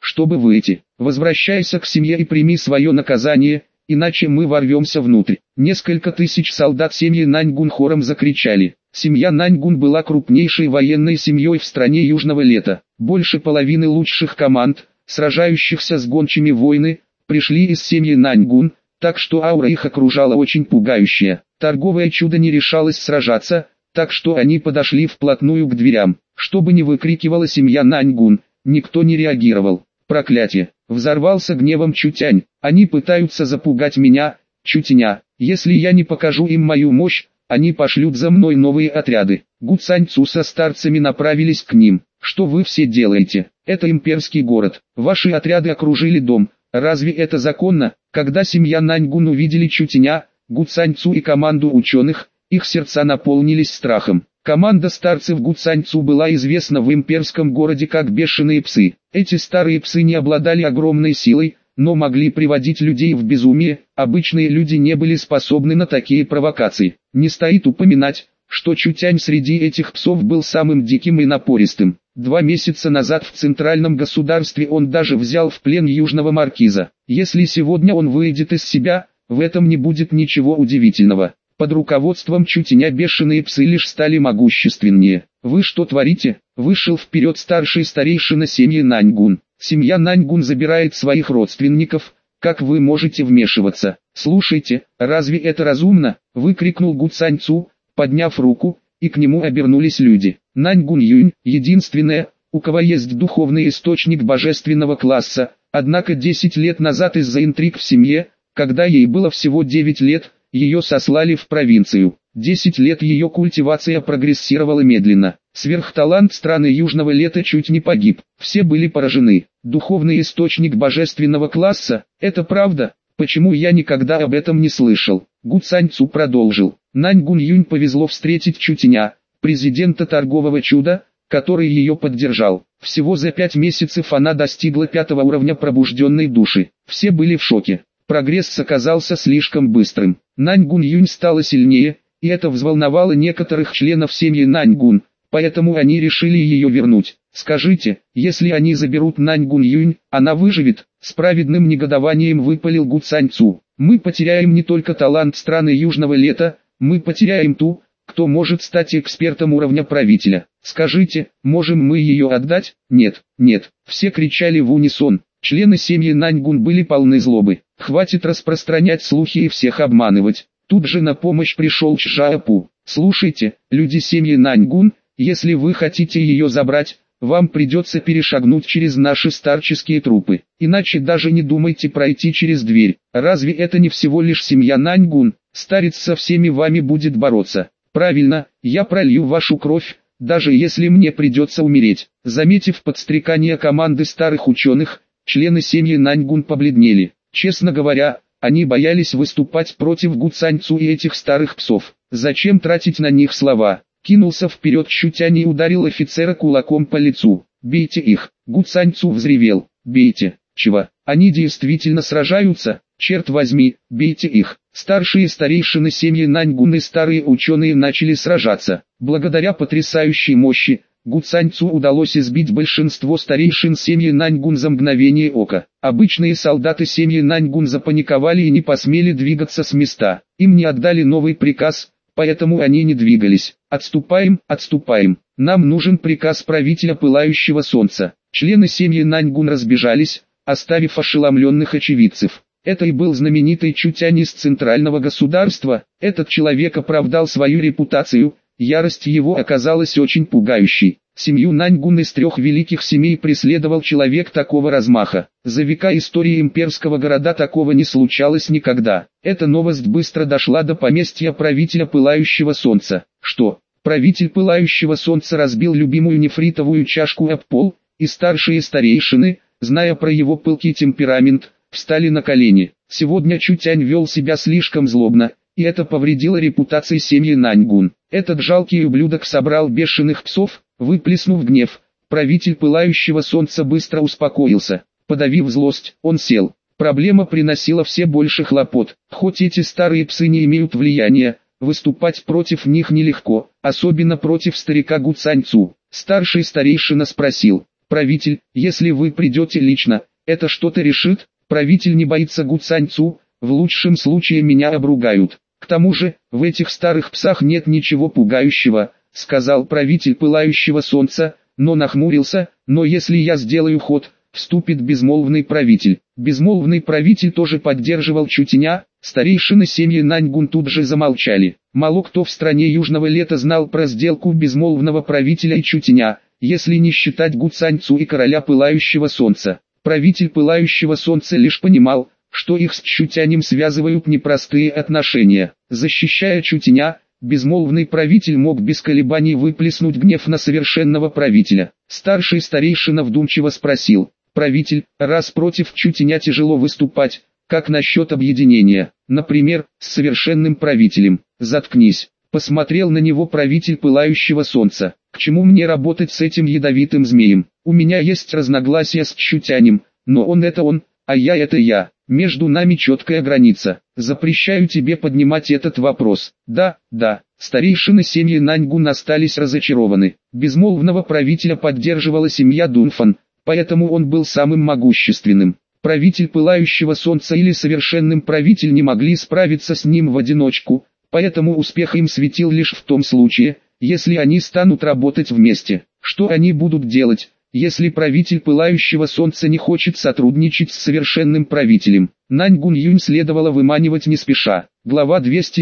чтобы выйти. Возвращайся к семье и прими свое наказание, иначе мы ворвемся внутрь. Несколько тысяч солдат семьи Наньгун хором закричали. Семья Наньгун была крупнейшей военной семьей в стране Южного Лета. Больше половины лучших команд, сражающихся с гончими войны, пришли из семьи Наньгун, так что аура их окружала очень пугающая. Торговое чудо не решалось сражаться, так что они подошли вплотную к дверям. Что бы ни выкрикивала семья Наньгун, никто не реагировал. Проклятие! Взорвался гневом Чутянь. Они пытаются запугать меня, Чутня. Если я не покажу им мою мощь, они пошлют за мной новые отряды. Гу Цаньцу со старцами направились к ним. Что вы все делаете? Это имперский город. Ваши отряды окружили дом. Разве это законно? Когда семья Наньгун увидели Чутня, Гу Цаньцу и команду ученых, их сердца наполнились страхом. Команда старцев Гу Цаньцу была известна в имперском городе как бешеные псы. Эти старые псы не обладали огромной силой, но могли приводить людей в безумие. Обычные люди не были способны на такие провокации. Не стоит упоминать, что Чутянь среди этих псов был самым диким и напористым. 2 месяца назад в центральном государстве он даже взял в плен южного маркиза. Если сегодня он выйдет из себя, в этом не будет ничего удивительного. Под руководством Чутня бешеные псы лишь стали могущественнее. «Вы что творите?» – вышел вперед старший старейшина семьи Наньгун. «Семья Наньгун забирает своих родственников, как вы можете вмешиваться? Слушайте, разве это разумно?» – выкрикнул Гу Цаньцу, подняв руку, и к нему обернулись люди. Наньгун Юнь – единственная, у кого есть духовный источник божественного класса, однако 10 лет назад из-за интриг в семье, когда ей было всего 9 лет, ее сослали в провинцию. 10 лет ее культивация прогрессировала медленно. Сверхталант страны Южного Лета чуть не погиб. Все были поражены. Духовный источник божественного класса – это правда? Почему я никогда об этом не слышал? Гу Цаньцу продолжил. Наньгун Юнь повезло встретить Чутня, президента торгового чуда, который ее поддержал. Всего за 5 месяцев она достигла 5-го уровня пробужденной души. Все были в шоке. Прогресс оказался слишком быстрым. Наньгун Юнь стала сильнее, и это взволновало некоторых членов семьи Наньгун, поэтому они решили ее вернуть. Скажите, если они заберут Наньгун Юнь, она выживет? С праведным негодованием выпалил Гу Цаньцу. Мы потеряем не только талант страны Южного Лета, мы потеряем ту, кто может стать экспертом уровня правителя. Скажите, можем мы ее отдать? Нет, нет, все кричали в унисон. Члены семьи Наньгун были полны злобы. Хватит распространять слухи и всех обманывать. Тут же на помощь пришел Чжаопу. Слушайте, люди семьи Наньгун, если вы хотите ее забрать, вам придется перешагнуть через наши старческие трупы. Иначе даже не думайте пройти через дверь. Разве это не всего лишь семья Наньгун? Старец со всеми вами будет бороться. Правильно, я пролью вашу кровь, даже если мне придется умереть. Заметив подстрекание команды старых ученых, члены семьи Наньгун побледнели. Честно говоря, они боялись выступать против Гу Цаньцу и этих старых псов. Зачем тратить на них слова? Кинулся вперед Чутянь и ударил офицера кулаком по лицу. «Бейте их!» Гу Цаньцу взревел. «Бейте! Чего? Они действительно сражаются? Черт возьми, бейте их!» Старшие старейшины семьи Наньгун и старые ученые начали сражаться. Благодаря потрясающей мощи, Гу Цаньцу удалось избить большинство старейшин семьи Наньгун за мгновение ока. Обычные солдаты семьи Наньгун запаниковали и не посмели двигаться с места. Им не отдали новый приказ, поэтому они не двигались. «Отступаем, отступаем. Нам нужен приказ правителя Пылающего Солнца». Члены семьи Наньгун разбежались, оставив ошеломленных очевидцев. Это и был знаменитый Чутянь из центрального государства. Этот человек оправдал свою репутацию. Ярость его оказалась очень пугающей. Семью Наньгун из 3 великих семей преследовал человек такого размаха. За века истории имперского города такого не случалось никогда. Эта новость быстро дошла до поместья правителя Пылающего Солнца. Что? Правитель Пылающего Солнца разбил любимую нефритовую чашку об пол, и старшие старейшины, зная про его пылкий темперамент, встали на колени. Сегодня Чутянь вел себя слишком злобно, и это повредило репутации семьи Наньгун. Этот жалкий ублюдок собрал бешеных псов, выплеснув гнев. Правитель Пылающего Солнца быстро успокоился. Подавив злость, он сел. Проблема приносила все больше хлопот. Хоть эти старые псы не имеют влияния, выступать против них нелегко, особенно против старика Гу Цаньцу. Старший старейшина спросил: правитель, если вы придете лично, это что-то решит? Правитель не боится Гуцаньцу, в лучшем случае меня обругают. К тому же, в этих старых псах нет ничего пугающего, сказал правитель Пылающего Солнца, но нахмурился, но если я сделаю ход, вступит безмолвный правитель. Безмолвный правитель тоже поддерживал Чутеня, старейшины семьи Наньгун тут же замолчали. Мало кто в стране Южного Лета знал про сделку безмолвного правителя и Чутеня, если не считать Гуцаньцу и короля Пылающего Солнца. Правитель Пылающего Солнца лишь понимал, что их с Чутянем связывают непростые отношения. Защищая Чутеня, безмолвный правитель мог без колебаний выплеснуть гнев на совершенного правителя. Старший старейшина вдумчиво спросил: «Правитель, раз против Чутеня тяжело выступать, как насчет объединения, например, с совершенным правителем?» «Заткнись», — посмотрел на него правитель Пылающего Солнца. «К чему мне работать с этим ядовитым змеем? У меня есть разногласия с Чутянем, но он это он, а я это я. Между нами четкая граница. Запрещаю тебе поднимать этот вопрос». Да, старейшины семьи Наньгун остались разочарованы. Безмолвного правителя поддерживала семья Дунфан, поэтому он был самым могущественным. Правитель Пылающего Солнца или совершенным правитель не могли справиться с ним в одиночку, поэтому успех им светил лишь в том случае, если они станут работать вместе. Что они будут делать, если правитель Пылающего Солнца не хочет сотрудничать с совершенным правителем? Наньгун Юнь следовало выманивать не спеша. Глава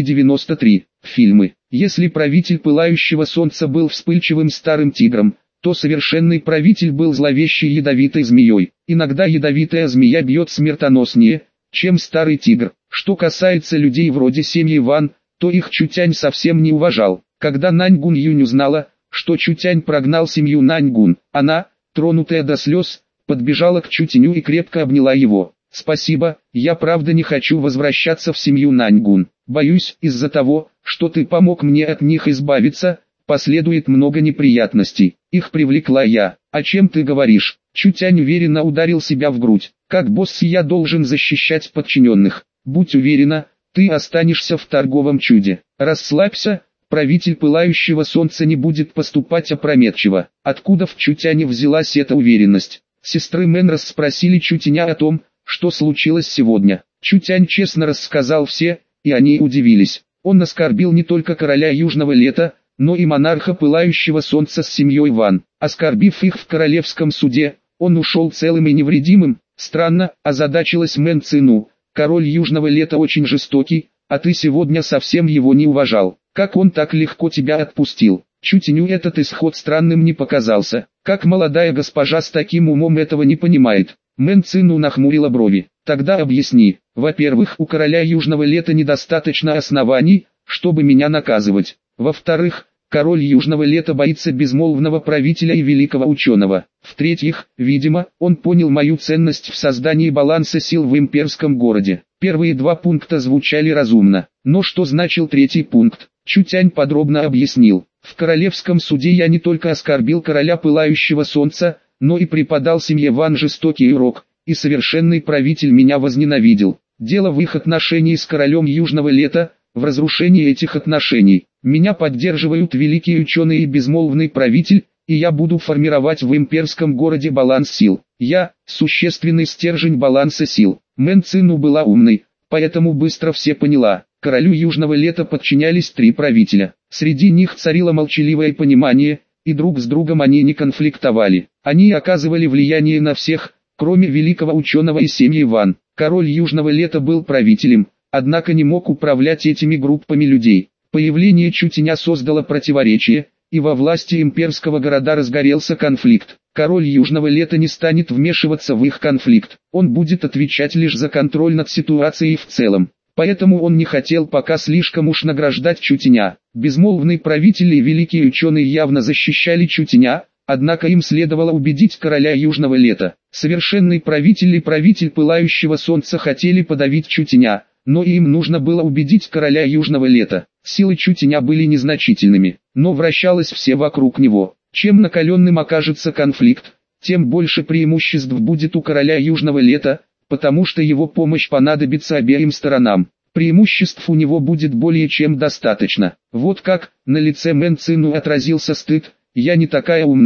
293. Фильмы. Если правитель Пылающего Солнца был вспыльчивым старым тигром, то совершенный правитель был зловещей ядовитой змеей. Иногда ядовитая змея бьет смертоноснее, чем старый тигр. Что касается людей вроде семьи Ван, то их Чутянь совсем не уважал. Когда Наньгун Юнь узнала, что Чутянь прогнал семью Наньгун, она, тронутая до слез, подбежала к Чутеню и крепко обняла его. «Спасибо, я правда не хочу возвращаться в семью Наньгун. Боюсь, из-за того, что ты помог мне от них избавиться, последует много неприятностей. Их привлекла я. О чем ты говоришь?» Чутянь уверенно ударил себя в грудь. «Как босс я должен защищать подчиненных. Будь уверена, ты останешься в торговом чуде. Расслабься». Правитель Пылающего Солнца не будет поступать опрометчиво. Откуда в Чутяне взялась эта уверенность? Сестры Мэнрос спросили Чутеня о том, что случилось сегодня. Чутянь честно рассказал все, и они удивились. Он оскорбил не только короля Южного Лета, но и монарха Пылающего Солнца с семьей Ван. Оскорбив их в королевском суде, он ушел целым и невредимым. Странно, озадачилась Мэн Цину. Король Южного Лета очень жестокий, а ты сегодня совсем его не уважал. Как он так легко тебя отпустил? Чутеню этот исход странным не показался. Как молодая госпожа с таким умом этого не понимает? Мэн Цину нахмурила брови. Тогда объясни. Во-первых, у короля Южного Лета недостаточно оснований, чтобы меня наказывать. Во-вторых, король Южного Лета боится безмолвного правителя и великого ученого. В-третьих, видимо, он понял мою ценность в создании баланса сил в имперском городе. Первые два пункта звучали разумно. Но что значил третий пункт? Чутянь подробно объяснил. В королевском суде я не только оскорбил короля Пылающего Солнца, но и преподал семье Ван жестокий урок, и совершенный правитель меня возненавидел. Дело в их отношении с королем Южного Лета, в разрушении этих отношений. Меня поддерживают великие ученые и безмолвный правитель, и я буду формировать в имперском городе баланс сил. Я – существенный стержень баланса сил. Мэн Цину была умной, поэтому быстро все поняла. Королю Южного Лета подчинялись 3 правителя. Среди них царило молчаливое понимание, и друг с другом они не конфликтовали. Они оказывали влияние на всех, кроме великого ученого и семьи Ван. Король Южного Лета был правителем, однако не мог управлять этими группами людей. Появление Чутеня создало противоречие, и во власти имперского города разгорелся конфликт. Король Южного Лета не станет вмешиваться в их конфликт, он будет отвечать лишь за контроль над ситуацией в целом. Поэтому он не хотел пока слишком уж награждать Чутеня. Безмолвные правители и великие ученые явно защищали Чутеня, однако им следовало убедить короля Южного Лета. Совершенный правитель и правитель Пылающего Солнца хотели подавить Чутеня, но и им нужно было убедить короля Южного Лета. Силы Чутеня были незначительными, но вращалось все вокруг него. Чем накаленным окажется конфликт, тем больше преимуществ будет у короля Южного Лета, потому что его помощь понадобится обеим сторонам. Преимуществ у него будет более чем достаточно. Вот как, на лице Мэн Цину отразился стыд. «Я не такая умная,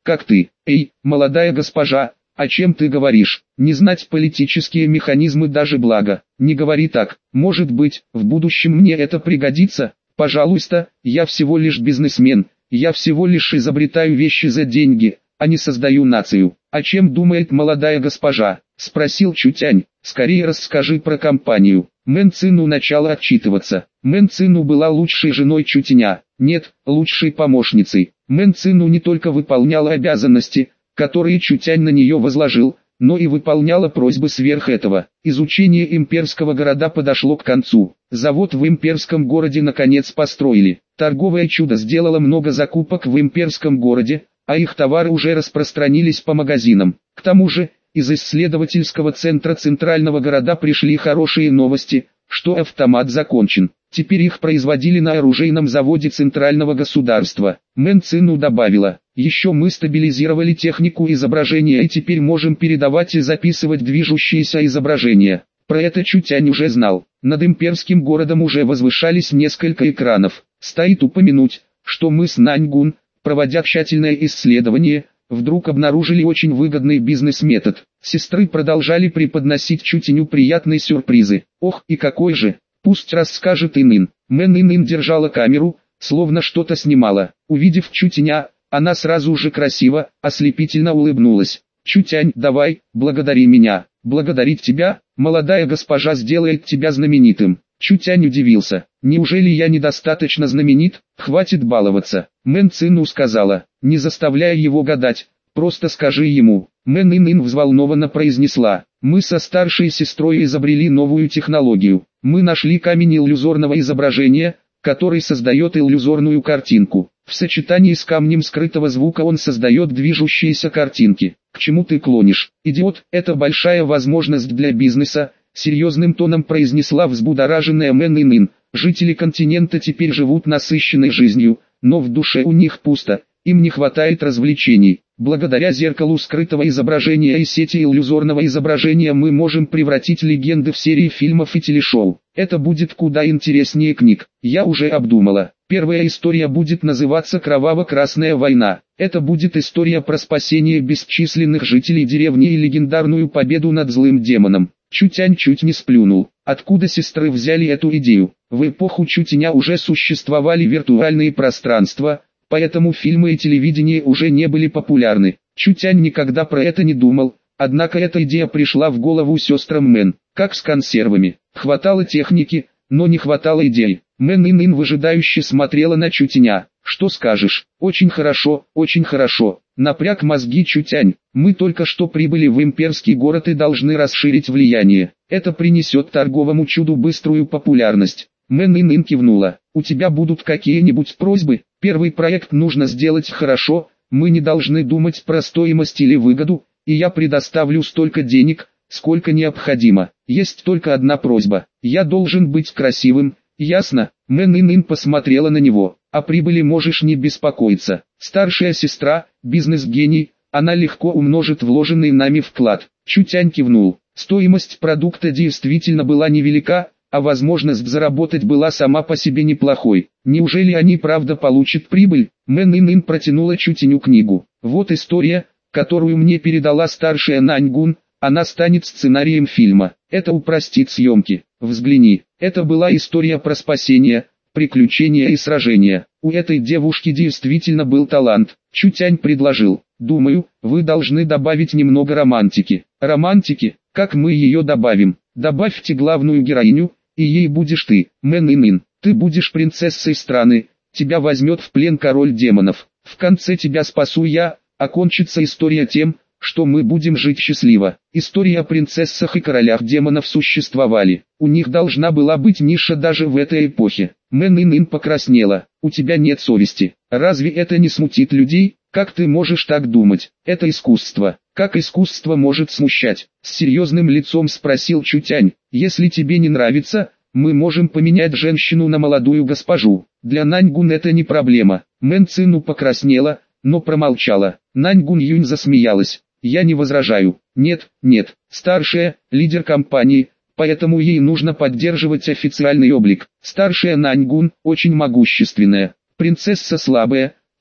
как ты. Эй, молодая госпожа, о чем ты говоришь? Не знать политические механизмы даже благо. Не говори так, может быть, в будущем мне это пригодится? Пожалуйста, я всего лишь бизнесмен, я всего лишь изобретаю вещи за деньги, а не создаю нацию. О чем думает молодая госпожа? Спросил Чутянь. Скорее расскажи про компанию. Мэн Цину начала отчитываться. Мэн Цину была лучшей женой Чутяня. Нет, лучшей помощницей. Мэн Цину не только выполняла обязанности, которые Чутянь на нее возложил, но и выполняла просьбы сверх этого. Изучение имперского города подошло к концу. Завод в имперском городе наконец построили. Торговое чудо сделало много закупок в имперском городе, а их товары уже распространились по магазинам. К тому же, из исследовательского центра центрального города пришли хорошие новости, что автомат закончен. Теперь их производили на оружейном заводе центрального государства. Мэн Цину добавила, еще мы стабилизировали технику изображения и теперь можем передавать и записывать движущиеся изображения. Про это Чутянь уже знал. Над имперским городом уже возвышались несколько экранов. Стоит упомянуть, что мы с Наньгун, проводя тщательное исследование, вдруг обнаружили очень выгодный бизнес-метод. Сестры продолжали преподносить Чутяню приятные сюрпризы. Ох, и какой же! Пусть расскажет Инын. Мэн Инын держала камеру, словно что-то снимала. Увидев Чутяня, она сразу же красиво, ослепительно улыбнулась. «Чутянь, давай, благодари меня». «Благодарить тебя? Молодая госпожа сделает тебя знаменитым». Чутянь удивился. «Неужели я недостаточно знаменит? Хватит баловаться». Мэн Цину сказала, не заставляя его гадать, просто скажи ему. Мэн Инын взволнованно произнесла, мы со старшей сестрой изобрели новую технологию. Мы нашли камень иллюзорного изображения, который создает иллюзорную картинку. В сочетании с камнем скрытого звука он создает движущиеся картинки. К чему ты клонишь? Идиот, это большая возможность для бизнеса, серьезным тоном произнесла взбудораженная Мэн Инын. Жители континента теперь живут насыщенной жизнью, но в душе у них пусто, им не хватает развлечений. Благодаря зеркалу скрытого изображения и сети иллюзорного изображения мы можем превратить легенды в серии фильмов и телешоу. Это будет куда интереснее книг. Я уже обдумала. Первая история будет называться «Кроваво-красная война». Это будет история про спасение бесчисленных жителей деревни и легендарную победу над злым демоном. Чутянь чуть не сплюнул. Откуда сестры взяли эту идею? В эпоху Чутяня уже существовали виртуальные пространства, поэтому фильмы и телевидение уже не были популярны. Чутянь никогда про это не думал, однако эта идея пришла в голову сестрам Мэн, как с консервами. Хватало техники, но не хватало идей. Мэн Инын выжидающе смотрела на Чутяня. «Что скажешь? Очень хорошо, очень хорошо». Напряг мозги Чутянь. «Мы только что прибыли в имперский город и должны расширить влияние. Это принесет торговому чуду быструю популярность». Мэн Инын кивнула. «У тебя будут какие-нибудь просьбы? Первый проект нужно сделать хорошо, мы не должны думать про стоимость или выгоду, и я предоставлю столько денег, сколько необходимо. Есть только одна просьба. Я должен быть красивым, ясно?» Мэн Инын посмотрела на него. «О прибыли можешь не беспокоиться. Старшая сестра, бизнес-гений, она легко умножит вложенный нами вклад». Чутянь кивнул. Стоимость продукта действительно была невелика, а возможность заработать была сама по себе неплохой. Неужели они правда получат прибыль? Мэн Инын протянула Чутяню книгу. «Вот история, которую мне передала старшая Наньгун, она станет сценарием фильма. Это упростит съемки. Взгляни, это была история про спасение, приключения и сражения. У этой девушки действительно был талант». Чутянь предложил. «Думаю, вы должны добавить немного романтики». «Романтики? Как мы ее добавим?» «Добавьте главную героиню, и ей будешь ты, Мэн Инын. Ты будешь принцессой страны, тебя возьмет в плен король демонов. В конце тебя спасу я, окончится история тем, что мы будем жить счастливо». Истории о принцессах и королях демонов существовали. У них должна была быть ниша даже в этой эпохе. Мэн Инын покраснела. «У тебя нет совести. Разве это не смутит людей? Как ты можешь так думать? Это искусство». «Как искусство может смущать?» — с серьезным лицом спросил Чутянь. «Если тебе не нравится, мы можем поменять женщину на молодую госпожу. Для Наньгун это не проблема». Мэн Цину покраснела, но промолчала. Наньгун Юнь засмеялась. «Я не возражаю. Нет, нет, старшая, лидер компании, поэтому ей нужно поддерживать официальный облик. Старшая Наньгун, очень могущественная. Принцесса слабая,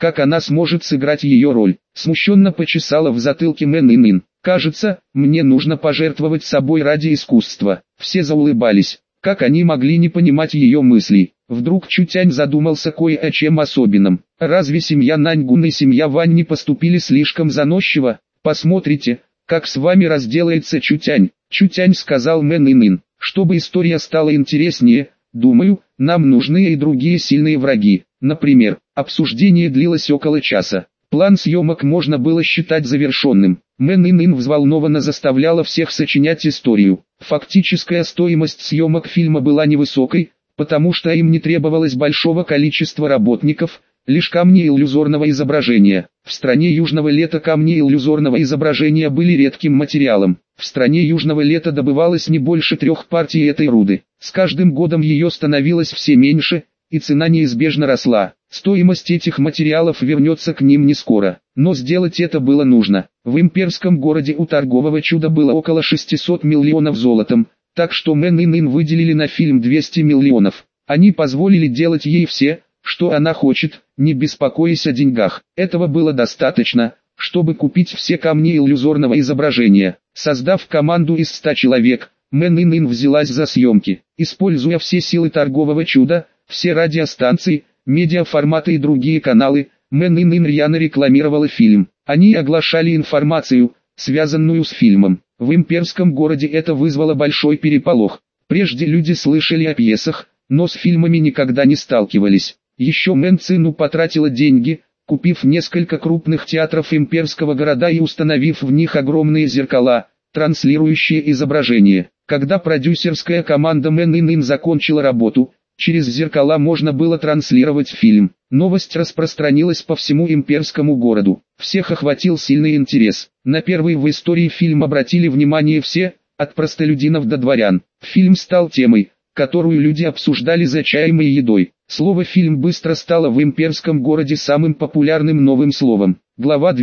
как она сможет сыграть ее роль. Смущенно почесала в затылке Мэн Ин. Кажется, мне нужно пожертвовать собой ради искусства. Все заулыбались. Как они могли не понимать ее мыслей? Вдруг Чутянь задумался кое о чем особенном. Разве семья Наньгун и семья Вань не поступили слишком заносчиво? Посмотрите, как с вами разделается Чутянь. Чутянь сказал Мэн Ин. Чтобы история стала интереснее, думаю, нам нужны и другие сильные враги. Например, обсуждение длилось около часа. План съемок можно было считать завершенным. Мэн Ин взволнованно заставляла всех сочинять историю. Фактическая стоимость съемок фильма была невысокой, потому что им не требовалось большого количества работников, лишь камни иллюзорного изображения. В стране Южного лета камни иллюзорного изображения были редким материалом. В стране Южного лета добывалось не больше 3 партий этой руды. С каждым годом ее становилось все меньше, и цена неизбежно росла. Стоимость этих материалов вернется к ним не скоро, но сделать это было нужно. В имперском городе у торгового чуда было около 600 миллионов золотом, так что Мэн Ин выделили на фильм 200 миллионов. Они позволили делать ей все, что она хочет, не беспокоясь о деньгах. Этого было достаточно, чтобы купить все камни иллюзорного изображения. Создав команду из 100 человек, Мэн Ин взялась за съемки. Используя все силы торгового чуда, все радиостанции, медиаформаты и другие каналы, Мэн Ин рьяно рекламировала фильм. Они оглашали информацию, связанную с фильмом. В имперском городе это вызвало большой переполох. Прежде люди слышали о пьесах, но с фильмами никогда не сталкивались. Еще Мэн Цину потратила деньги, купив несколько крупных театров имперского города и установив в них огромные зеркала, транслирующие изображение. Когда продюсерская команда Мэн Ин закончила работу, через зеркала можно было транслировать фильм. Новость распространилась по всему имперскому городу. Всех охватил сильный интерес. На первый в истории фильм обратили внимание все, от простолюдинов до дворян. Фильм стал темой, которую люди обсуждали за чаем и едой. Слово «фильм» быстро стало в имперском городе самым популярным новым словом. Глава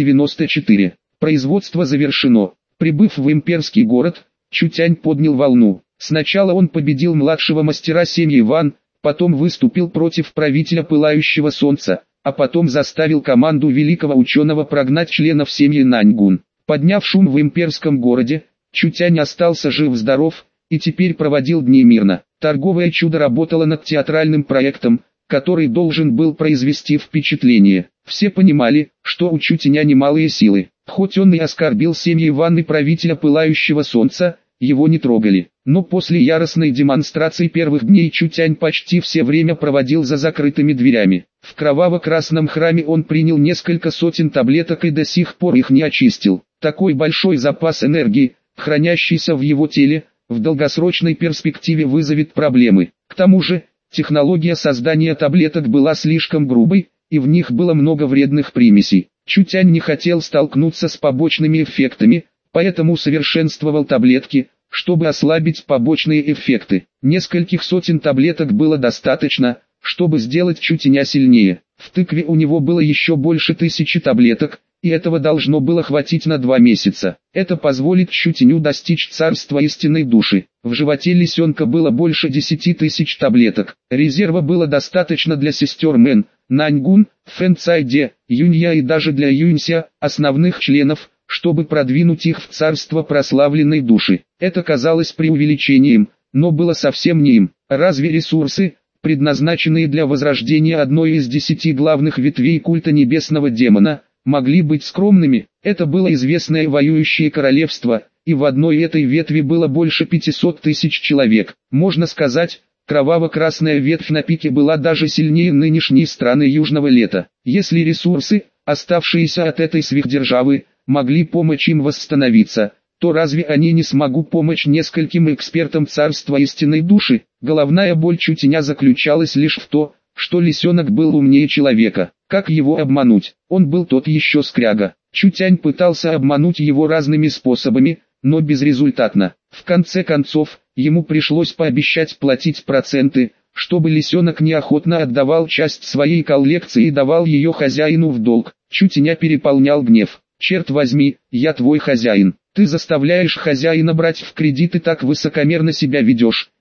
294. Производство завершено. Прибыв в имперский город, Чутянь поднял волну. Сначала он победил младшего мастера семьи Ван, потом выступил против правителя Пылающего Солнца, а потом заставил команду великого ученого прогнать членов семьи Наньгун. Подняв шум в имперском городе, Чутянь остался жив-здоров, и теперь проводил дни мирно. Торговое чудо работало над театральным проектом, который должен был произвести впечатление. Все понимали, что у Чутяня немалые силы. Хоть он и оскорбил семьи Ван и правителя Пылающего Солнца, его не трогали. Но после яростной демонстрации первых дней Чутянь почти все время проводил за закрытыми дверями. В кроваво-красном храме он принял несколько сотен таблеток и до сих пор их не очистил. Такой большой запас энергии, хранящийся в его теле, в долгосрочной перспективе вызовет проблемы. К тому же, технология создания таблеток была слишком грубой, и в них было много вредных примесей. Чутянь не хотел столкнуться с побочными эффектами, поэтому совершенствовал таблетки, чтобы ослабить побочные эффекты. Нескольких сотен таблеток было достаточно, чтобы сделать Чутяня сильнее. В тыкве у него было еще больше 1000 таблеток, и этого должно было хватить на 2 месяца. Это позволит Чутяню достичь царства истинной души. В животе лисенка было больше 10 000 таблеток. Резерва было достаточно для сестер Мэн, Наньгун, Фэн Цайде, Юнья и даже для Юнься, основных членов, чтобы продвинуть их в царство прославленной души. Это казалось преувеличением, но было совсем не им. Разве ресурсы, предназначенные для возрождения одной из 10 главных ветвей культа небесного демона, могли быть скромными? Это было известное воюющее королевство, и в одной этой ветви было больше 500 000 человек. Можно сказать, кроваво-красная ветвь на пике была даже сильнее нынешней страны Южного лета. Если ресурсы, оставшиеся от этой сверхдержавы, могли помочь им восстановиться, то разве они не смогут помочь нескольким экспертам царства истинной души? Головная боль Чутяня заключалась лишь в том, что лисенок был умнее человека. Как его обмануть? Он был тот еще скряга. Чутянь пытался обмануть его разными способами, но безрезультатно. В конце концов, ему пришлось пообещать платить проценты, чтобы лисенок неохотно отдавал часть своей коллекции и давал ее хозяину в долг. Чутяня переполнял гнев. «Черт возьми, я твой хозяин. Ты заставляешь хозяина брать в кредит и так высокомерно себя ведешь.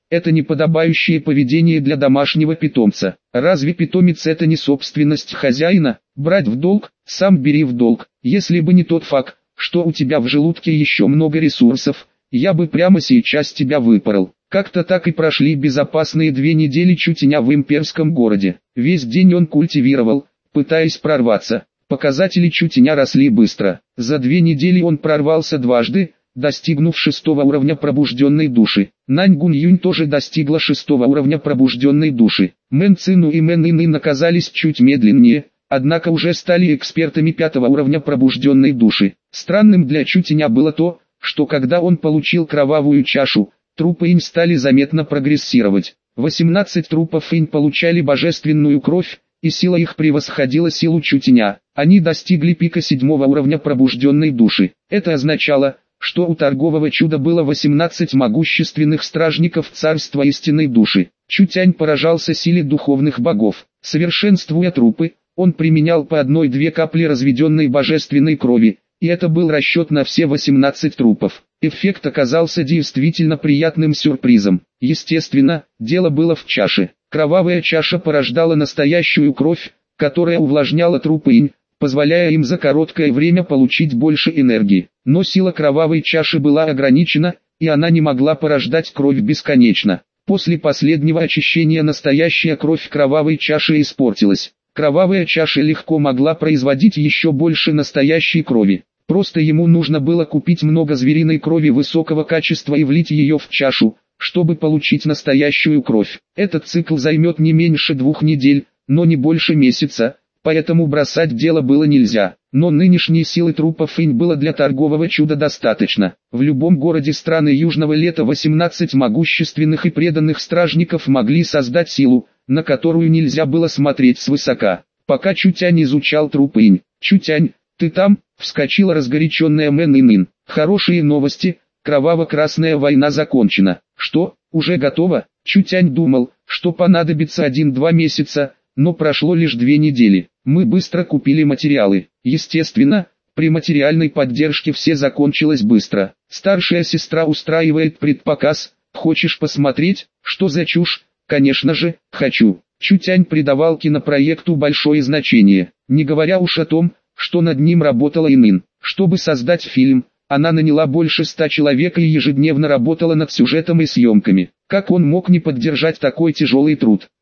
Это неподобающее поведение для домашнего питомца. Разве питомец это не собственность хозяина? Брать в долг, сам бери в долг. Если бы не тот факт, что у тебя в желудке еще много ресурсов, я бы прямо сейчас тебя выпорол. Как-то так и прошли безопасные 2 недели Чутеня в имперском городе. Весь день он культивировал, пытаясь прорваться. Показатели Чутеня росли быстро. За 2 недели он прорвался дважды, достигнув 6-го уровня пробужденной души. Нань Гунь-Юнь тоже достигла 6-го уровня пробужденной души. Мэн Цину и Мэн Ин оказались чуть медленнее, однако уже стали экспертами 5-го уровня пробужденной души. Странным для Чутеня было то, что когда он получил кровавую чашу, трупы инь стали заметно прогрессировать. 18 трупов инь получали божественную кровь, и сила их превосходила силу Чутеня. Они достигли пика 7-го уровня пробужденной души. Это означало, что у торгового чуда было 18 могущественных стражников царства истинной души. Чутянь поражался силе духовных богов. Совершенствуя трупы, он применял по 1-2 капли разведенной божественной крови, и это был расчет на все 18 трупов. Эффект оказался действительно приятным сюрпризом. Естественно, дело было в чаше. Кровавая чаша порождала настоящую кровь, которая увлажняла трупы инь, позволяя им за короткое время получить больше энергии. Но сила кровавой чаши была ограничена, и она не могла порождать кровь бесконечно. После последнего очищения настоящая кровь кровавой чаши испортилась. Кровавая чаша легко могла производить еще больше настоящей крови. Просто ему нужно было купить много звериной крови высокого качества и влить ее в чашу, чтобы получить настоящую кровь. Этот цикл займет не меньше 2 недель, но не больше месяца, поэтому бросать дело было нельзя. Но нынешней силы трупов инь было для торгового чуда достаточно. В любом городе страны Южного Лета 18 могущественных и преданных стражников могли создать силу, на которую нельзя было смотреть свысока. Пока Чутянь изучал трупы инь. «Чутянь, ты там?» — вскочила разгоряченная Мэн Ин. «Хорошие новости, кроваво-красная война закончена». «Что, уже готово?» Чутянь думал, что понадобится 1-2 месяца, но прошло лишь 2 недели. Мы быстро купили материалы. Естественно, при материальной поддержке все закончилось быстро. Старшая сестра устраивает предпоказ. «Хочешь посмотреть, что за чушь?» «Конечно же, хочу». Чутянь придавал кинопроекту большое значение, не говоря уж о том, что над ним работала Ин. Чтобы создать фильм, она наняла больше 100 человек и ежедневно работала над сюжетом и съемками. Как он мог не поддержать такой тяжелый труд?